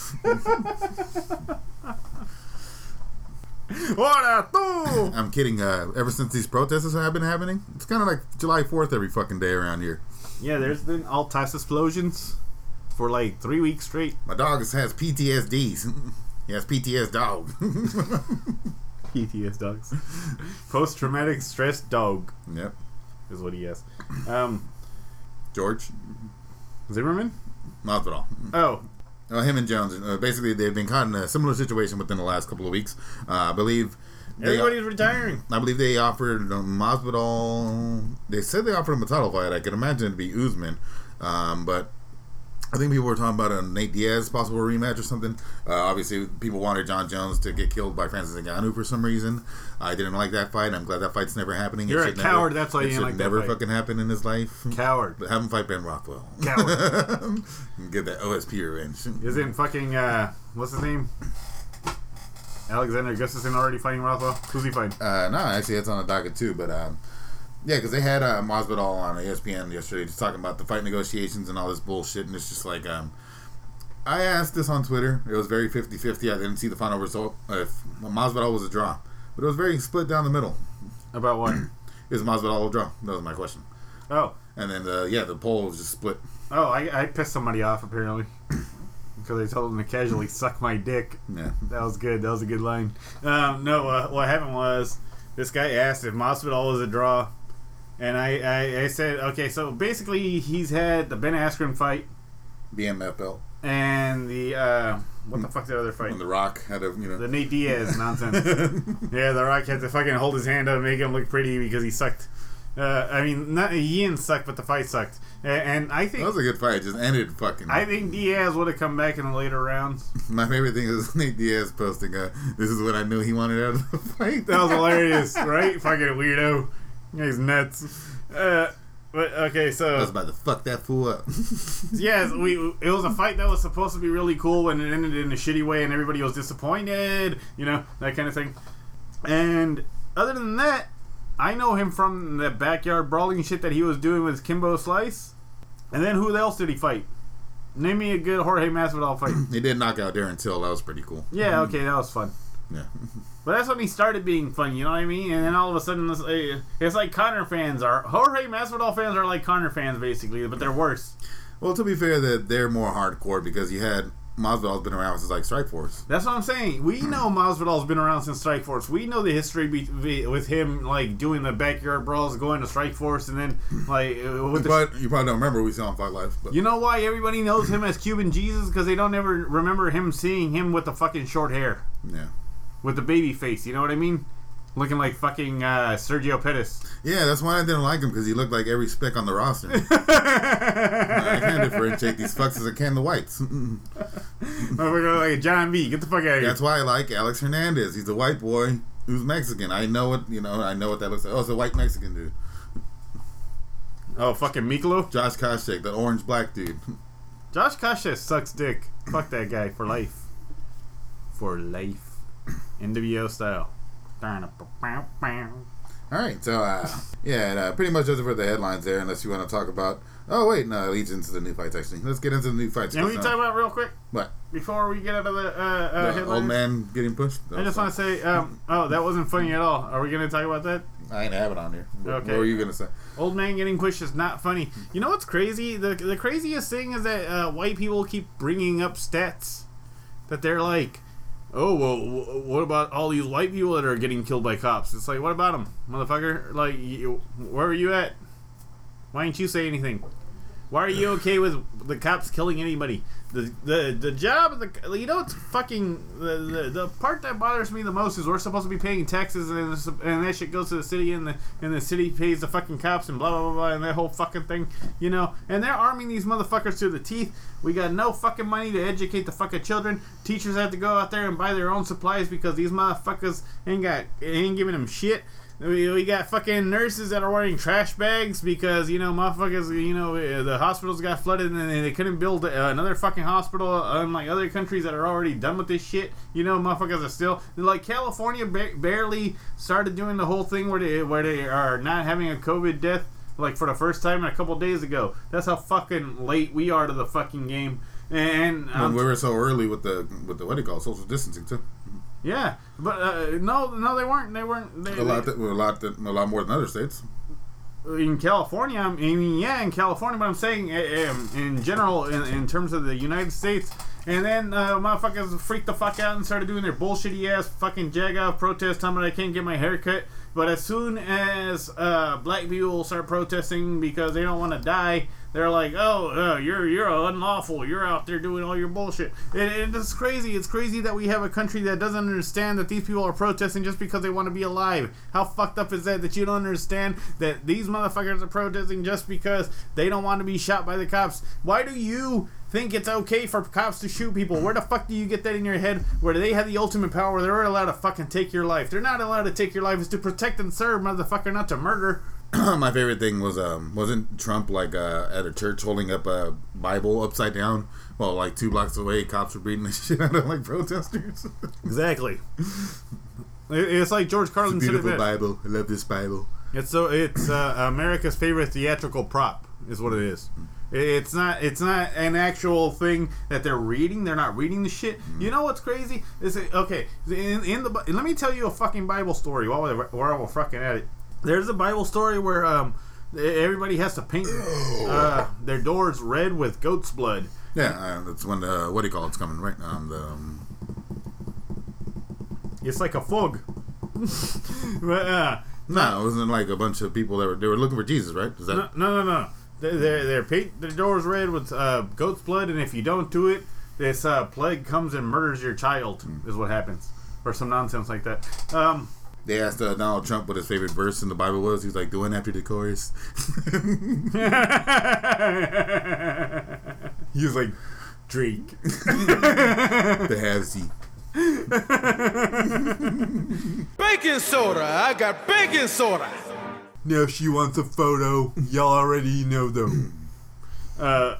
Ora tu! I'm kidding. Uh, ever since these protests have been happening, it's kind of like July fourth every fucking day around here. Yeah, there's been all types of explosions for like three weeks straight. My dog has P T S Ds. He has P T S dog. P T S dogs. Post-traumatic stress dog Yep. is what he has. Um, George Zimmerman? Masvidal. Oh, Uh, him and Jones, uh, basically, they've been caught in a similar situation within the last couple of weeks. Uh, I believe they, Everybody's retiring. I believe they offered um, Masvidal. They said they offered him a title fight. I could imagine it'd be Usman, um, but I think people were talking about a Nate Diaz possible rematch or something. Uh, obviously, people wanted John Jones to get killed by Francis Ngannou for some reason. I didn't like that fight. I'm glad that fight's never happening. You're it a should coward. Never, That's why you it didn't should like that never fight. fucking happen in his life. Coward. But have him fight Ben Rothwell. Coward. Get that O S P revenge. Isn't fucking, uh, what's his name? Alexander Gustafsson already fighting Rothwell? Who's he fighting? Uh, no, actually, it's on the docket too. But um, yeah, because they had uh, Masvidal on E S P N yesterday, just talking about the fight negotiations and all this bullshit, and it's just like um, I asked this on Twitter. It was very fifty-fifty. I didn't see the final result. If Masvidal was a draw, but it was very split down the middle. About what? Is Masvidal a draw? That was my question. Oh. And then uh, yeah, the poll was just split. Oh, I, I pissed somebody off apparently. Because I told him to casually suck my dick. Yeah, that was good. That was a good line. Um, no, uh, what happened was this guy asked if Masvidal was a draw, and I, I, I said, okay, so basically he's had the Ben Askren fight, B M F L, and the uh, what the fuck's the other fight? when The Rock had a you know the Nate Diaz nonsense. Yeah, The Rock had to fucking hold his hand up and make him look pretty because he sucked. Uh, I mean, not he didn't suck, but the fight sucked. And I think that was a good fight. It just ended fucking. I think Diaz would have come back in the later rounds. My favorite thing is Nate Diaz posting, uh, "This is what I knew he wanted out of the fight." That was hilarious, right? Fucking weirdo. He's nuts. Uh, but okay, so I was about to fuck that fool up. yes, we it was a fight that was supposed to be really cool, and it ended in a shitty way, and everybody was disappointed. You know, that kind of thing. And other than that, I know him from the backyard brawling shit that he was doing with Kimbo Slice. And then who else did he fight? Name me a good Jorge Masvidal fight. He did knock out Darren Till. That was pretty cool. Yeah, okay, that was fun. Yeah. But that's when he started being fun, you know what I mean? And then all of a sudden, it's, uh, it's like Conor fans are. Jorge Masvidal fans are like Conor fans, basically, but they're worse. Well, to be fair, that they're more hardcore because you had Masvidal's been around since like Strikeforce. That's what I'm saying. We know Masvidal's been around since Strikeforce. We know the history be- be- with him, like doing the backyard brawls, going to Strikeforce, and then like uh, with You the. probably, you probably don't remember we saw on Fight Life. But. You know why everybody knows him as Cuban Jesus? Because they don't ever remember him seeing him with the fucking short hair, Yeah. with the baby face. You know what I mean? Looking like fucking uh, Sergio Pettis. Yeah, that's why I didn't like him because he looked like every speck on the roster. I can't differentiate these fucks as I can the whites. Like John B. Get the fuck out of here. That's why I like Alex Hernandez. He's a white boy who's Mexican. I know what you know. I know what that looks like. Oh, it's a white Mexican dude. Oh, fucking Miklo? Josh Koscheck, the orange black dude. Josh Koscheck sucks dick. Fuck that guy for life. For life. N W O style. All right, so uh, yeah, and, uh, pretty much those are for the headlines there. Unless you want to talk about. Oh wait, no, it leads into the new fights. Actually, let's get into the new fights. Can we uh, talk about real quick what? before we get out of the, uh, uh, The headlines? old man getting pushed. That I was just fun. want to say, um, oh, that wasn't funny at all. Are we going to talk about that? I ain't have it on here. What, Okay. what were you gonna say? Old man getting pushed is not funny. You know what's crazy? The the craziest thing is that uh, white people keep bringing up stats that they're like, oh, well, w- what about all these white people that are getting killed by cops? It's like, what about them, motherfucker? Like, you, where are you at? Why didn't you say anything? Why are you okay with the cops killing anybody? The the the job of the you know it's fucking the, the the part that bothers me the most is we're supposed to be paying taxes and this, and that shit goes to the city and the and the city pays the fucking cops and blah blah blah, blah and that whole fucking thing, you know, and they're arming these motherfuckers to the teeth. We got no fucking money to educate the fucking children. Teachers have to go out there and buy their own supplies because these motherfuckers ain't got ain't giving them shit. We, we got fucking nurses that are wearing trash bags because, you know, motherfuckers, you know, the hospitals got flooded and they couldn't build another fucking hospital unlike other countries that are already done with this shit. You know, motherfuckers are still, like, California ba- barely started doing the whole thing where they, where they are not having a COVID death, like, for the first time a couple days ago. That's how fucking late we are to the fucking game. And um, When we were so early with the with the what do you call it, social distancing too. yeah, but uh, no, no, they weren't. They weren't. They, A lot, th- a lot, th- a lot more than other states. in California, I mean, yeah, in California, but I'm saying um, in general, in, in terms of the United States. And then uh, motherfuckers freaked the fuck out and started doing their bullshitty ass fucking jag-off protest, telling me I can't get my hair cut. But as soon as uh, black people start protesting because they don't want to die, they're like, oh, uh, you're you're unlawful. You're out there doing all your bullshit. And, and it's crazy. It's crazy that we have a country that doesn't understand that these people are protesting just because they want to be alive. How fucked up is that? That you don't understand that these motherfuckers are protesting just because they don't want to be shot by the cops. Why do you think it's okay for cops to shoot people? Where the fuck do you get that in your head where they have the ultimate power? They're allowed to fucking take your life. They're not allowed to take your life. It's to protect and serve, motherfucker, not to murder. My favorite thing was, um, wasn't Trump like uh, at a church holding up a Bible upside down? Well, like two blocks away, cops were beating the shit out of like protesters. Exactly. It's like George Carlin It's a said it beautiful best. Bible. I love this Bible. It's so it's uh, America's favorite theatrical prop is what it is. It's not. It's not an actual thing that they're reading. They're not reading the shit. Mm. You know what's crazy? Is it, okay. In, in the let me tell you a fucking Bible story while we're, while we're fucking at it. There's a Bible story where um everybody has to paint uh, their doors red with goat's blood. Yeah, uh, that's when the what do you call it's coming right? Um, the um... It's like a fog. but, uh, no, it wasn't like a bunch of people that were they were looking for Jesus, right? Is that no, no, no, no. They're, they're paint their doors red with uh, goat's blood, and if you don't do it, this uh, plague comes and murders your child. Mm. Is what happens, or some nonsense like that. Um, they asked uh, Donald Trump what his favorite verse in the Bible was. He's like, "The one after the chorus." He was like, Drake. The halvesy. Baking soda. I got baking soda. Now she wants a photo. Y'all already know them. Uh,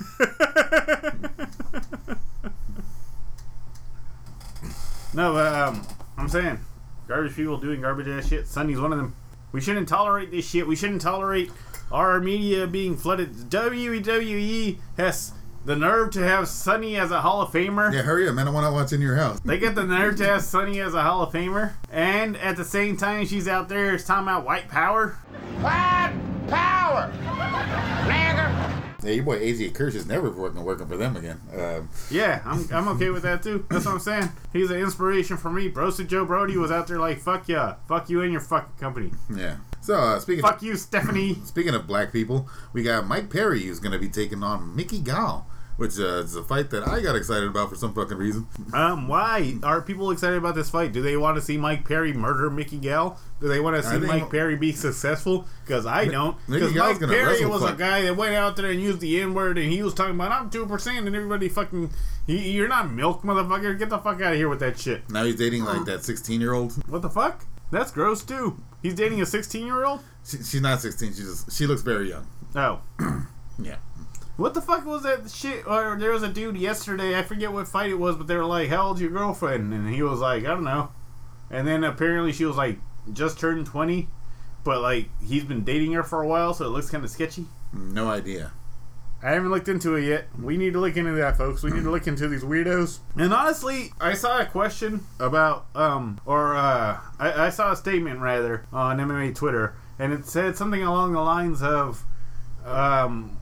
no, but um, I'm saying, garbage people doing garbage ass shit. Sonny's one of them. We shouldn't tolerate this shit. We shouldn't tolerate our media being flooded. W W E has the nerve to have Sonny as a Hall of Famer. Yeah, hurry up, man. I want to watch in your house. They get the nerve to have Sonny as a Hall of Famer. And at the same time, she's out there talking about white power. White power! Nigger! Yeah, your boy A Z Kirsch is never working working for them again. Um, Yeah, I'm I'm okay with that too. That's what I'm saying. He's an inspiration for me. Broster Joe Brody was out there like, fuck yeah. Fuck you and your fucking company. yeah. So, uh, speaking Fuck of, you, Stephanie. Speaking of black people, we got Mike Perry who's going to be taking on Mickey Gall, which uh, is a fight that I got excited about for some fucking reason. Um, why are people excited about this fight? Do they want to see Mike Perry murder Mickey Gall? Do they want to see think- Mike Perry be successful? Because I don't. Mickey Because Gall's Mike gonna Perry wrestle was fuck. a guy that went out there and used the N-word, and he was talking about, I'm two percent, and everybody fucking, he, you're not milk, motherfucker. Get the fuck out of here with that shit. Now he's dating like that sixteen-year-old. What the fuck? That's gross too. He's dating a sixteen-year-old? She, she's not sixteen. She just she looks very young. Oh. Yeah. What the fuck was that shit? Or there was a dude yesterday, I forget what fight it was, but they were like, how old's your girlfriend? And he was like, I don't know. And then apparently she was like, just turned twenty, but like, he's been dating her for a while, so it looks kind of sketchy. No idea. I haven't looked into it yet. We need to look into that, folks. We need to look into these weirdos. And honestly, I saw a question about, um, or uh, I, I saw a statement rather on M M A Twitter, and it said something along the lines of, um,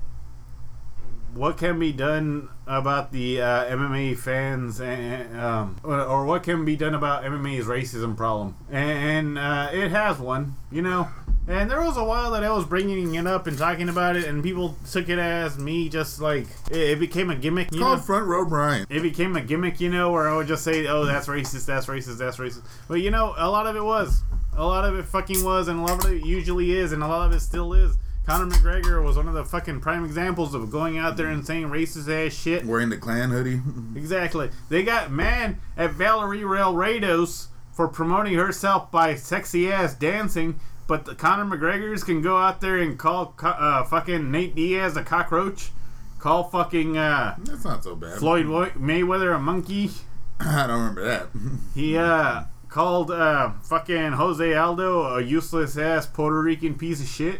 what can be done about the uh, M M A fans, and um, or, or what can be done about M M A's racism problem? And uh, it has one, you know. And there was a while that I was bringing it up and talking about it, and people took it as me just like it, it became a gimmick. It's You called know? Front Row Brian. It became a gimmick, you know, where I would just say, "Oh, that's racist, that's racist, that's racist." But you know, a lot of it was, a lot of it fucking was, and a lot of it usually is, and a lot of it still is. Conor McGregor was one of the fucking prime examples of going out there and saying racist ass shit. Wearing the Klan hoodie. Exactly. They got mad at Valerie Rail Rados for promoting herself by sexy ass dancing, but the Conor McGregors can go out there and call uh, fucking Nate Diaz a cockroach, call fucking uh, That's not so bad. Floyd Mayweather a monkey. I don't remember that. He uh, called uh, fucking Jose Aldo a useless ass Puerto Rican piece of shit.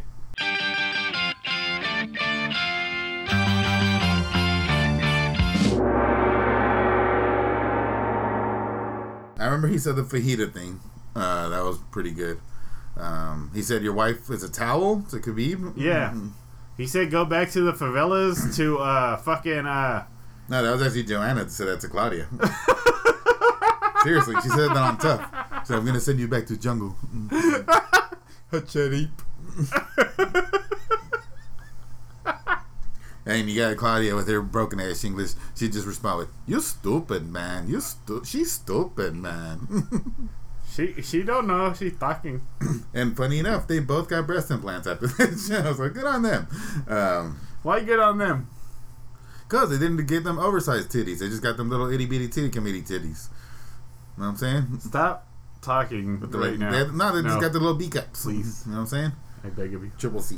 I remember he said the fajita thing. Uh, that was pretty good. Um, he said your wife is a towel to Khabib. Yeah. He said go back to the favelas to uh, fucking... Uh, No, that was actually Joanna that said that to Claudia. Seriously, she said that on Tough. She said, I'm going to send you back to jungle. And you got Claudia with her broken ass English. She just respond with, "You stupid, man. You stu- She's stupid, man." She she don't know. She's talking. And funny enough, they both got breast implants after that show. I was like, good on them. Um, Why good on them? Because they didn't get them oversized titties. They just got them little itty bitty titty committee titties. Know what I'm saying? Stop talking But right like, now. they had, no, they No. just got the little B cups. Please. You know what I'm saying? I beg of you. Triple C.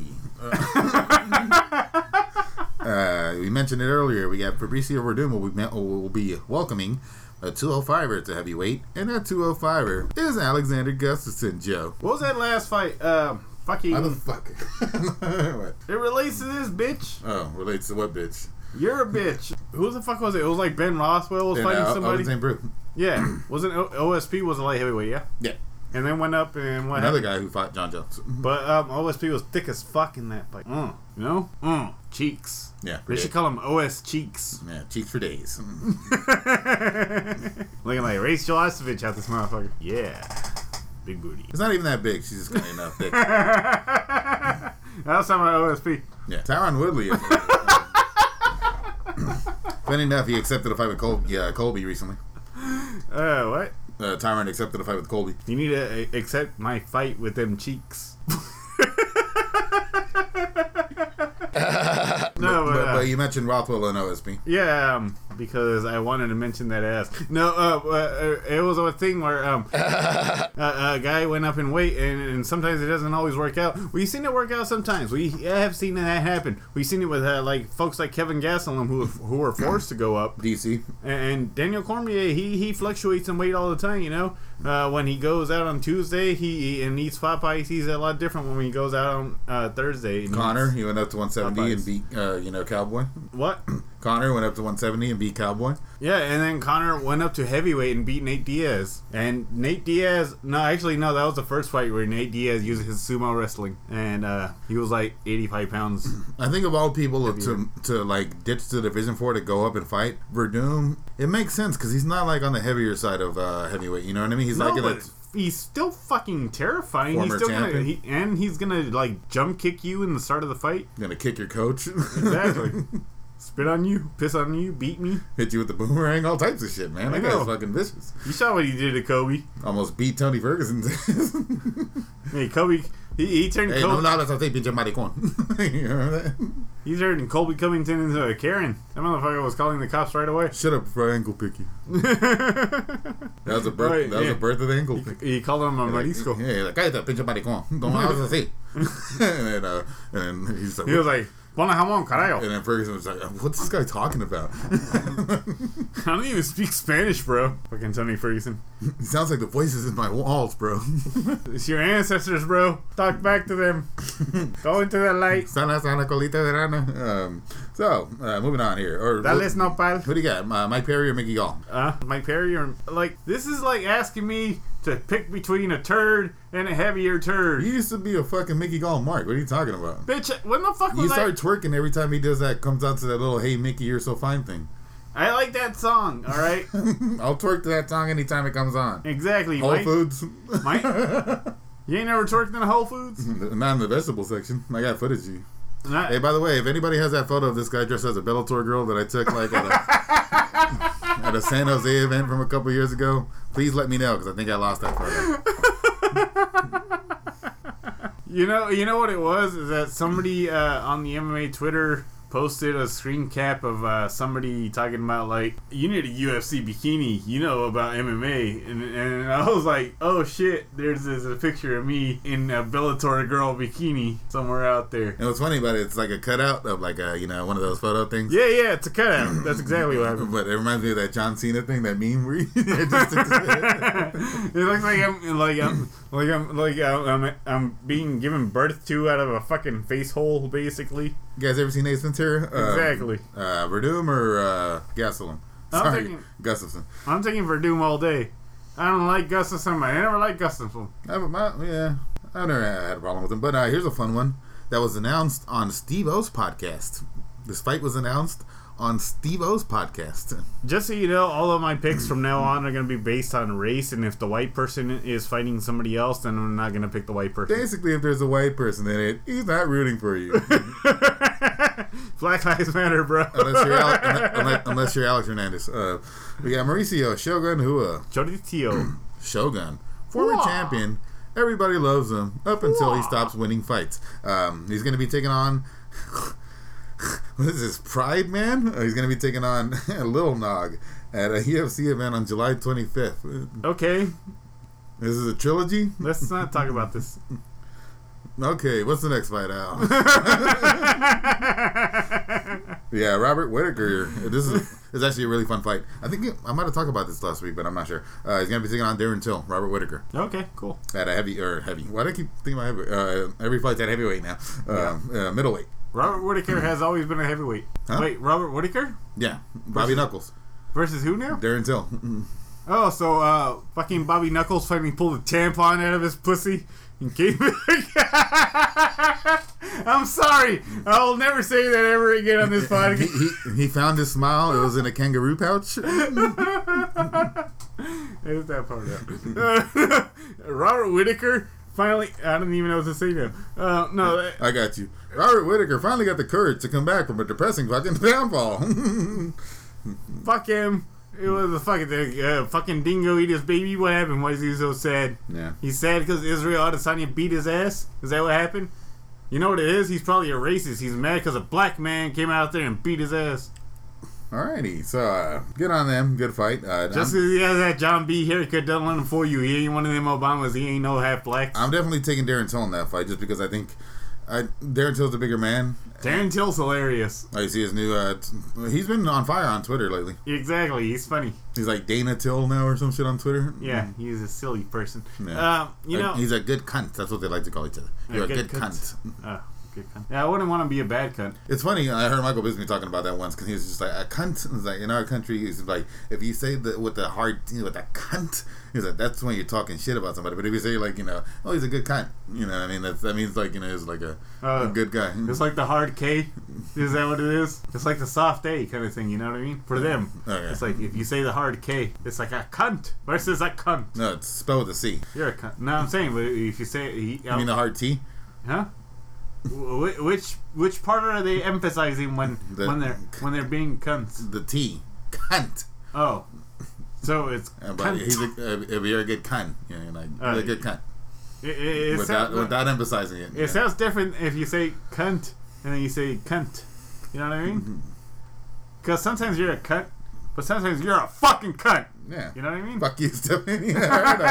Uh, we mentioned it earlier. We got Fabricio Verdum will be, will be welcoming a two oh fiver to heavyweight, and that two oh fiver is Alexander Gustafsson, Joe. What was that last fight? Uh, fucking. Motherfucker. What? It relates to this bitch. Oh, relates to what bitch? You're a bitch. Who the fuck was it? It was like Ben Roswell was And, fighting uh, somebody. Alexander Brute. Yeah, wasn't o- OSP was a light heavyweight? Yeah, Yeah. and then went up and what? Another happened? guy who fought John Jones. But um, O S P was thick as fuck in that fight. Mm, you know, mm, cheeks. Yeah. They should call him O S cheeks. Yeah, cheeks for days. Looking like Race Jelasovic out this motherfucker. Yeah, big booty. It's not even that big. She's just kind of enough thick. That's my O S P. Yeah. Tyron Woodley. Is, funny enough, he accepted a fight with Col- yeah, Colby recently. Uh, what? Uh, Tyron accepted a fight with Colby. You need to uh, accept my fight with them cheeks. No, but, But, uh, but you mentioned Rothwell and O S P. yeah, um, because I wanted to mention that ass. No, uh, uh, it was a thing where um, a, a guy went up in weight, and, and sometimes it doesn't always work out. We've seen it work out sometimes. We have seen that happen. We've seen it with uh, like folks like Kevin Gastelum who who were forced to go up. D C. And Daniel Cormier, he he fluctuates in weight all the time, you know. Uh, when he goes out on Tuesday, he and eats Popeyes, he's a lot different when he goes out on uh, Thursday. And Connor, eats- he went up to one seventy Popeyes. and beat, uh, you know, Cowboy. What? Connor went up to one seventy and beat Cowboy. Yeah, and then Connor went up to heavyweight and beat Nate Diaz. And Nate Diaz, no, actually, no, that was the first fight where Nate Diaz used his sumo wrestling. And uh, he was like eighty-five pounds. I think of all people to to like ditch the Division Four to go up and fight Verdum. It makes sense because he's not like on the heavier side of uh, heavyweight. You know what I mean? He's No, like in but that he's still fucking terrifying. Former He's still gonna, champion. he, and he's gonna like jump kick you in the start of the fight. gonna kick your coach. Exactly. Spit on you, piss on you, beat me. Hit you with the boomerang, all types of shit, man. I That guy's know. fucking vicious. You saw what he did to Kobe. Almost beat Tony Ferguson. Hey, Kobe, he, he turned Hey, no Kobe. nada, so pinche maricón. You remember that? He turned Colby Covington into a Karen. That motherfucker was calling the cops right away. Shut up, for ankle picky. That was a birth. Right, that was yeah. a birth of the ankle picky. He called him a marisco. Yeah, like, cállate, pinche maricón. Don't hablas así. And then, uh, and then he's like, He was like, "Ponle jamón, carajo." and then Ferguson was like, what's this guy talking about? I don't even speak Spanish, bro. Fucking Tony Ferguson. He sounds like the voices in my walls, bro. It's your ancestors, bro. Talk back to them. Go into the light. Sana, sana, colita de rana. Um, so, uh, moving on here. Or, Dales nopal. Who do you got? Uh, Mike Perry or Mickey Gall? Uh, Mike Perry or like this is like asking me to pick between a turd and a heavier turd. He used to be a fucking Mickey Gall Mark. What are you talking about? Bitch, when the fuck You was start I? twerking every time he does that. Comes out to that little "Hey Mickey, you're so fine" thing. I like that song. All right, I'll twerk to that song anytime it comes on. exactly. Whole Mike, Foods. Mike, you ain't never twerked in a Whole Foods. Not in the vegetable section. I got footage. of you. Not, Hey, by the way, if anybody has that photo of this guy dressed as a Bellator girl that I took like at a, at a San Jose event from a couple years ago, please let me know because I think I lost that photo. You know, you know what it was is that somebody uh, on the M M A Twitter posted a screen cap of uh, somebody talking about like, you need a U F C bikini, you know about M M A, and and I was like, oh shit, there's this a picture of me in a Bellator girl bikini somewhere out there. And what's funny about it, it's like a cutout of like a, you know, one of those photo things. Yeah, yeah, it's a cutout. That's exactly what happened. But it reminds me of that John Cena thing, that meme where he it just sticks his head. It looks like I'm like I'm like I'm like I'm, I'm I'm being given birth to out of a fucking face hole, basically. You guys ever seen Ace Ventura? Um, Exactly. Uh, Verdum or uh, Gastelum? I'm Sorry, thinking- Gustafson. I'm taking Verdum all day. I don't like Gustafson. I never liked Gustafson. I, my, yeah, I never had a problem with him. But uh, here's a fun one that was announced on Steve O's podcast. This fight was announced on Steve O's podcast. Just so you know, all of my picks from now on are going to be based on race, and if the white person is fighting somebody else, then I'm not going to pick the white person. Basically, if there's a white person in it, he's not rooting for you. Black Lives Matter, bro. unless, you're Ale- unless, unless you're Alex Hernandez. Uh, we got Mauricio Shogun Hua. Chorrillo. Shogun, former Hua. champion. Everybody loves him up until he Hua. stops winning fights. Um, he's going to be taking on. What is this, Pride Man? Oh, he's going to be taking on Lil Nog at a U F C event on July twenty-fifth. Okay, This is a trilogy? let's not talk about this. Okay, what's the next fight, Al? Yeah, Robert Whitaker. This is this is actually a really fun fight. I think I might have talked about this last week, but I'm not sure. Uh, he's going to be taking on Darren Till, Robert Whitaker. Okay, cool. At a heavy, or heavy. Why do I keep thinking about heavy? Uh, every fight's at heavyweight now. Uh, uh, middleweight. Robert Whitaker has always been a heavyweight. Huh? Wait, Robert Whitaker Yeah, Bobby Knuckles. versus who now? Darren Till. Oh, so uh, fucking Bobby Knuckles finally pulled a tampon out of his pussy and came back. I'm sorry. I'll never say that ever again on this he, podcast. he, he found his smile. It was in a kangaroo pouch. There's that part out. Robert Whitaker finally. I don't even know what to say now. Uh, no, that, I got you. Robert Whitaker finally got the courage to come back from a depressing fucking downfall. fuck him. It was a fucking the, uh, fucking dingo eat his baby. What happened? Why is he so sad? Yeah. He's sad because Israel Adesanya beat his ass. Is that what happened? You know what it is? He's probably a racist. He's mad because a black man came out there and beat his ass. Alrighty, so uh, good on them. Good fight. Uh, Just I'm, because he has that John B. haircut, don't let him fool you. He ain't one of them Obamas. He ain't no half blacks. I'm definitely taking Darren Till in that fight just because I think I, Darren Till's a bigger man. Darren Till's hilarious. Oh, you see his new. Uh, t- he's been on fire on Twitter lately. Exactly. He's funny. He's like Dana Till now or some shit on Twitter. Yeah, he's a silly person. Yeah. Uh, you Like, know, he's a good cunt. That's what they like to call each other. You're a, good, cunt. cunt. Oh, good cunt. Yeah, I wouldn't want to be a bad cunt. It's funny. I heard Michael Bisping talking about that once because he was just like a cunt. It's like in our country, he's like if you say the with the hard with a cunt, he's like that's when you're talking shit about somebody. But if you say like you know, oh he's a good cunt, you know, what I mean that's that means like you know he's like a, Uh, a good guy. It's like the hard K. Is that what it is? It's like the soft A kind of thing. You know what I mean? For them, Okay. it's like if you say the hard K, it's like a cunt versus a cunt. No, it's spelled with a C. You're a cunt. No, I'm saying, but if you say, he, You mean the hard T? huh? Wh- Which which part are they emphasizing when The- when they're when they're being cunts? The T, cunt. Oh, so it's Uh, but cunt. he's a, uh, if you're a good cunt, you know, like Uh, you're a good cunt It, it, it without sounds, without emphasizing it. it yeah. sounds different if you say cunt and then you say cunt. You know what I mean? Because sometimes you're a cunt, but sometimes you're a fucking cunt. Yeah. You know what I mean? Fuck you, Stephanie. Yeah, I heard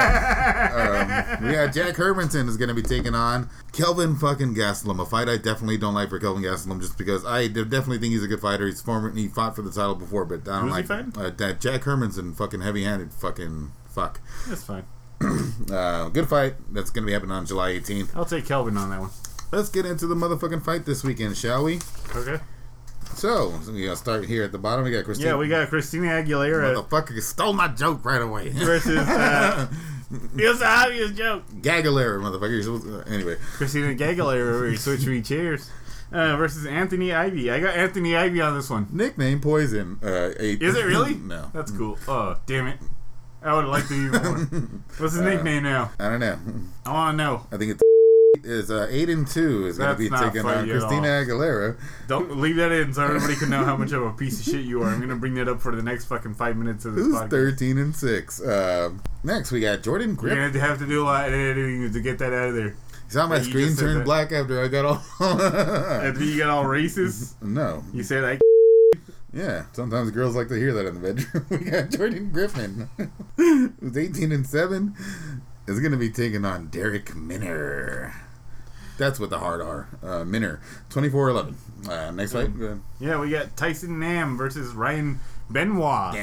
that. um, we got Jack Hermanson is going to be taking on Kelvin fucking Gastelum, a fight I definitely don't like for Kelvin Gastelum, just because I de- definitely think he's a good fighter. He's former, he fought for the title before, but I don't Who's he like fighting? uh, that Jack Hermanson, fucking heavy-handed, fucking fuck. That's fine. Uh, good fight. That's going to be happening on July eighteenth. I'll take Kelvin on that one. Let's get into the motherfucking fight this weekend, shall we? Okay. So, so we got to start here at the bottom. We got Christina. Yeah, we got Christina Aguilera Motherfucker stole my joke right away. versus. Uh, it's an obvious joke. Gagalera, motherfucker. You're supposed to- anyway. Christina Aguilera, where you switch me chairs. Uh, versus Anthony Ivy. I got Anthony Ivy on this one. Nickname Poison. Uh, eight. Is it really? No. That's cool. Oh, damn it. I would like to be more. What's his Uh, nickname now? I don't know. I want to know. I think it's is uh, eight and two is going to That's be not taking funny on at Christina all. Aguilera. Don't leave that in so everybody can know how much of a piece of shit you are. I'm going to bring that up for the next fucking five minutes of this Who's podcast. thirteen and six? Um, next we got Jordan You're Griffin. going to have to do a lot of editing to get that out of there. You saw my You screen just said turn that. black after I got all. After you got all racist, No. you said I. Yeah. Sometimes girls like to hear that in the bedroom. We got Jordan Griffin, who's eighteen and seven, is going to be taking on Derek Minner. That's what the hard R. Uh, Minner, twenty-four eleven. Uh, next fight. Go ahead. Yeah, we got Tyson Nam versus Ryan Benoit,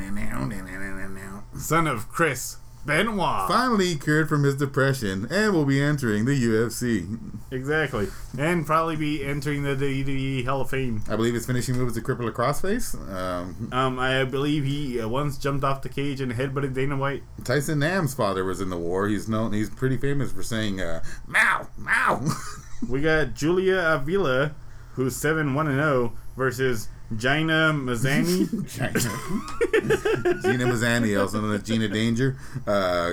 son of Chris Benoit. Finally cured from his depression and will be entering the U F C. Exactly. And probably be entering the W W E Hall of Fame. I believe his finishing move is a cripple across face. Um, Um, I believe he uh, once jumped off the cage and headbutted Dana White. Tyson Nam's father was in the war. He's known. He's pretty famous for saying uh, "Mow, mow." We got Julia Avila, who's seven one and zero, versus Gina Mazzani. Gina, Gina Mazzani, also known as Gina Danger. Uh,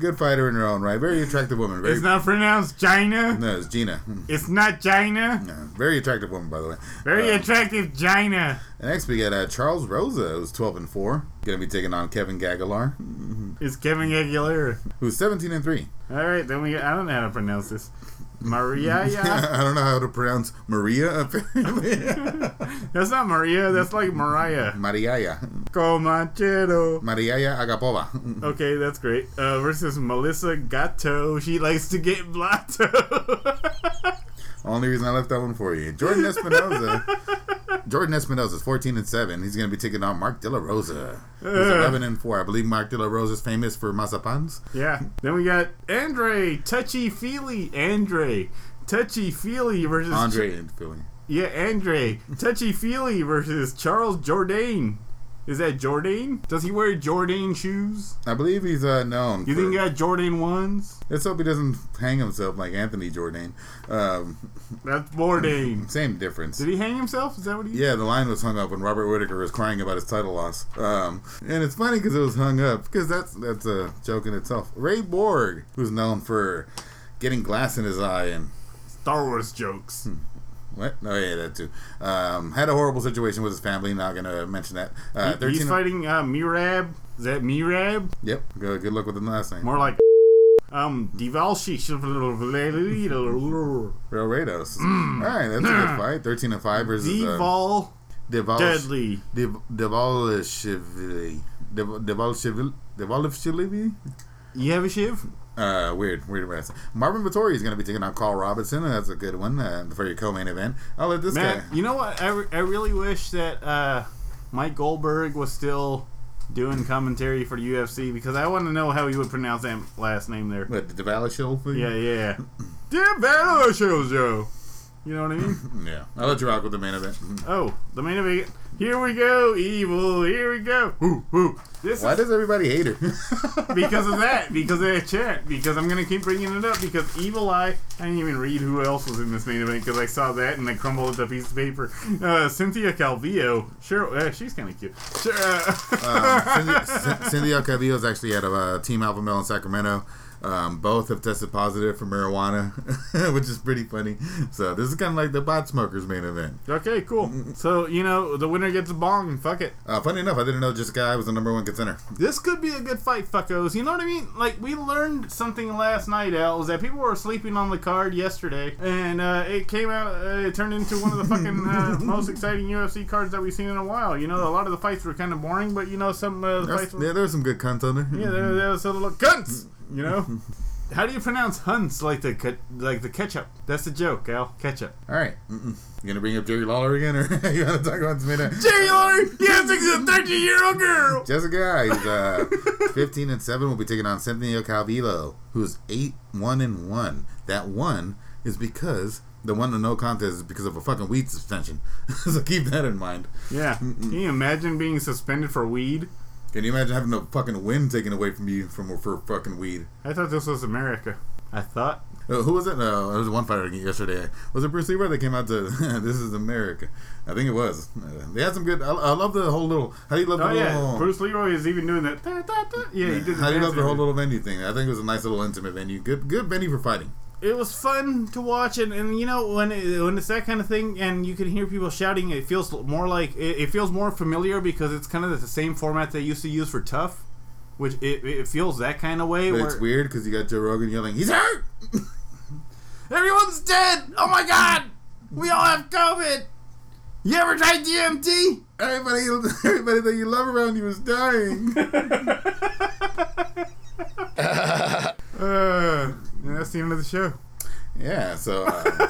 good fighter in her own right. Very attractive woman. Very, It's not pronounced Gina. no, it's Gina. It's not Gina. Yeah, very attractive woman, by the way. Very Uh, attractive Gina. Next, we got uh, Charles Rosa, who's twelve and four. Going to be taking on Kevin Gaggalar, It's Kevin Aguilera. who's seventeen and three. All right, then we. I don't know how to pronounce this. Maria. I don't know how to pronounce Maria, apparently. That's not Maria. That's like Mariah. Mariaya. Comanchero. Mariaya Agapova. Okay, that's great. Uh, versus Melissa Gatto. She likes to get blotto. Only reason I left that one for you. Jordan Espinoza. Jordan Espinoza is fourteen and seven. He's going to be taking on Mark De La Rosa, who's eleven and four. I believe Mark De La Rosa is famous for mazapans. Yeah. Then we got Andre Touchy Feely. Andre Touchy Feely versus Andre and Philly. Yeah, Andre Touchy Feely versus Charles Jourdain. Is that Jourdain? Does he wear Jourdain shoes? I believe he's uh, known. You for, think he got Jourdain ones? Let's hope he doesn't hang himself like Anthony Jourdain. Um, That's Bourdain. same difference. Did he hang himself? Is that what he? Yeah, the line was hung up when Robert Whittaker was crying about his title loss. Um, and it's funny because it was hung up because that's that's a joke in itself. Ray Borg, who's known for getting glass in his eye and Star Wars jokes. what? Oh yeah, that too. Um, had a horrible situation with his family. Not gonna mention that. Uh, He- He's fighting uh, Mirab. Is that Mirab? Yep. Good, good luck with the last name. More like um Divalshi. Real Rados. All right, that's a good fight. Thirteen and five versus uh, Deval Deval. Deadly. Dev- Devalishvili. Dev- Devalishvili. Devalishvili. You have a shiv? Uh, weird, weird wrestling. Marvin Vittori is going to be taking on Carl Robinson, and that's a good one uh, for your co-main event. I'll let this Man, guy. you know what? I, re- I really wish that uh, Mike Goldberg was still doing commentary for the U F C because I want to know how he would pronounce that last name there. What, the Devalishvili thing? Yeah, yeah. Devalishvili. You know what I mean? Yeah. I'll let you rock with the main event. Oh, the main event. Here we go, evil. Here we go. Ooh, ooh. This Why is does everybody hate her? because of that. Because of that chat. Because I'm gonna keep bringing it up. Because Evil Eye. I didn't even read who else was in this main event because I saw that and I crumbled up a piece of paper. Uh, Cynthia Calvillo. Sure, uh, she's kind of cute. Sure. Uh, um, Cynthia, C- Cynthia Calvillo is actually out of uh, Team Alpha Male in Sacramento. Um, both have tested positive for marijuana, which is pretty funny. So this is kind of like the Bot Smokers main event. okay, cool. So you know the winner gets a bong. Fuck it. Uh, funny enough, I didn't know Jessica Eye was the number one contender. This could be a good fight, fuckos. You know what I mean? Like, we learned something last night, Al, is that people were sleeping on the card yesterday, and uh, it came out, uh, it turned into one of the fucking uh, most exciting U F C cards that we've seen in a while. You know, a lot of the fights were kind of boring, but, you know, some uh, the There's- fights were... yeah, there's some good content on there. Yeah, there, there was a little cunts, you know? How do you pronounce Hunts like the ke- like the ketchup? That's the joke, Al. Ketchup. All right. Mm-mm. You gonna bring up Jerry Lawler again, or you want to talk about Tamina? Jerry Lawler! Yes, he's a thirteen-year-old girl! Jessica Eye is uh, fifteen and seven. Will be taking on Cynthia Calvillo, who's eight one and one. That one is because the one to no contest is because of a fucking weed suspension. So keep that in mind. Yeah. Can you imagine being suspended for weed? Can you imagine having a fucking win taken away from you from for fucking weed? I thought this was America. I thought. Uh, who was it? No, there was one fighter yesterday. Was it Bruce Leroy that came out to "This is America"? I think it was. Uh, they had some good. I, I love the whole little. How do you love Oh the yeah, little? Bruce Leroy is even doing that. Da, da, da. Yeah, he did. How do you love the dance whole and little venue thing? I think it was a nice little intimate venue. Good, good venue for fighting. It was fun to watch, and, and you know when it, when it's that kind of thing, and you can hear people shouting, it feels more like it, it feels more familiar because it's kind of the same format they used to use for Tough, which it, it feels that kind of way. But where it's weird because you got Joe Rogan yelling, "He's hurt! Everyone's dead! Oh my god! We all have COVID! You ever tried D M T? Everybody, everybody that you love around you is dying." Uh, and that's the end of the show. Yeah, so uh,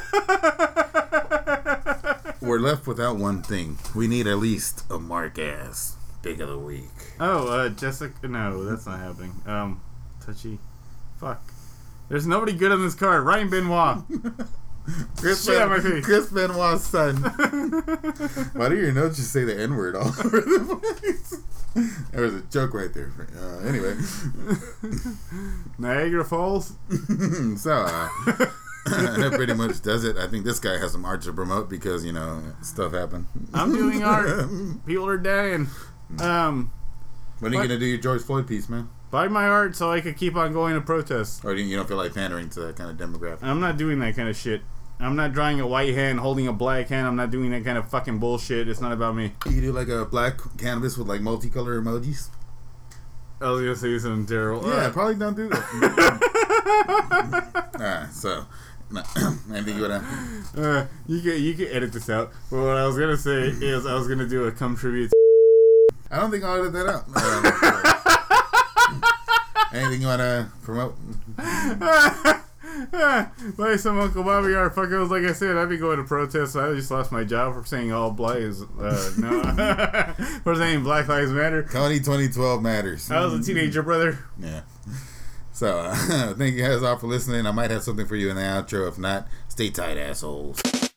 we're left without one thing. We need at least a Mark-ass pick of the week. Oh, uh, Jessica. No, that's not happening. Um, touchy. Fuck. There's nobody good on this card. Ryan Benoit. Chris, Shit ben, on my face. Chris Benoit's son. Why do your notes just say the N-word all over the place? There was a joke right there. Uh, anyway. Niagara Falls. So, uh, that pretty much does it. I think this guy has some art to promote because, you know, stuff happened. I'm doing art. People are dying. Um, When are you What? going to do your George Floyd piece, man? Buy my art so I could keep on going to protests. Or you don't feel like pandering to that kind of demographic? I'm not doing that kind of shit. I'm not drawing a white hand holding a black hand. I'm not doing that kind of fucking bullshit. It's not about me. You do like a black canvas with like multicolor emojis? I was gonna say something terrible. Yeah, Uh, probably don't do that. Alright, so no. Anything you wanna uh, you can you can edit this out. But what I was gonna say is I was gonna do a cum tribute. I don't think I'll edit that out. Uh, anything you wanna promote? Buy some Uncle Bobby art. Fuck, it was like I said, I'd be going to protests. I just lost my job for saying all black is uh, no, for saying Black Lives Matter. Tony twenty twelve matters. I was a teenager, brother. Yeah. So, uh, thank you guys all for listening. I might have something for you in the outro. If not, stay tight, assholes.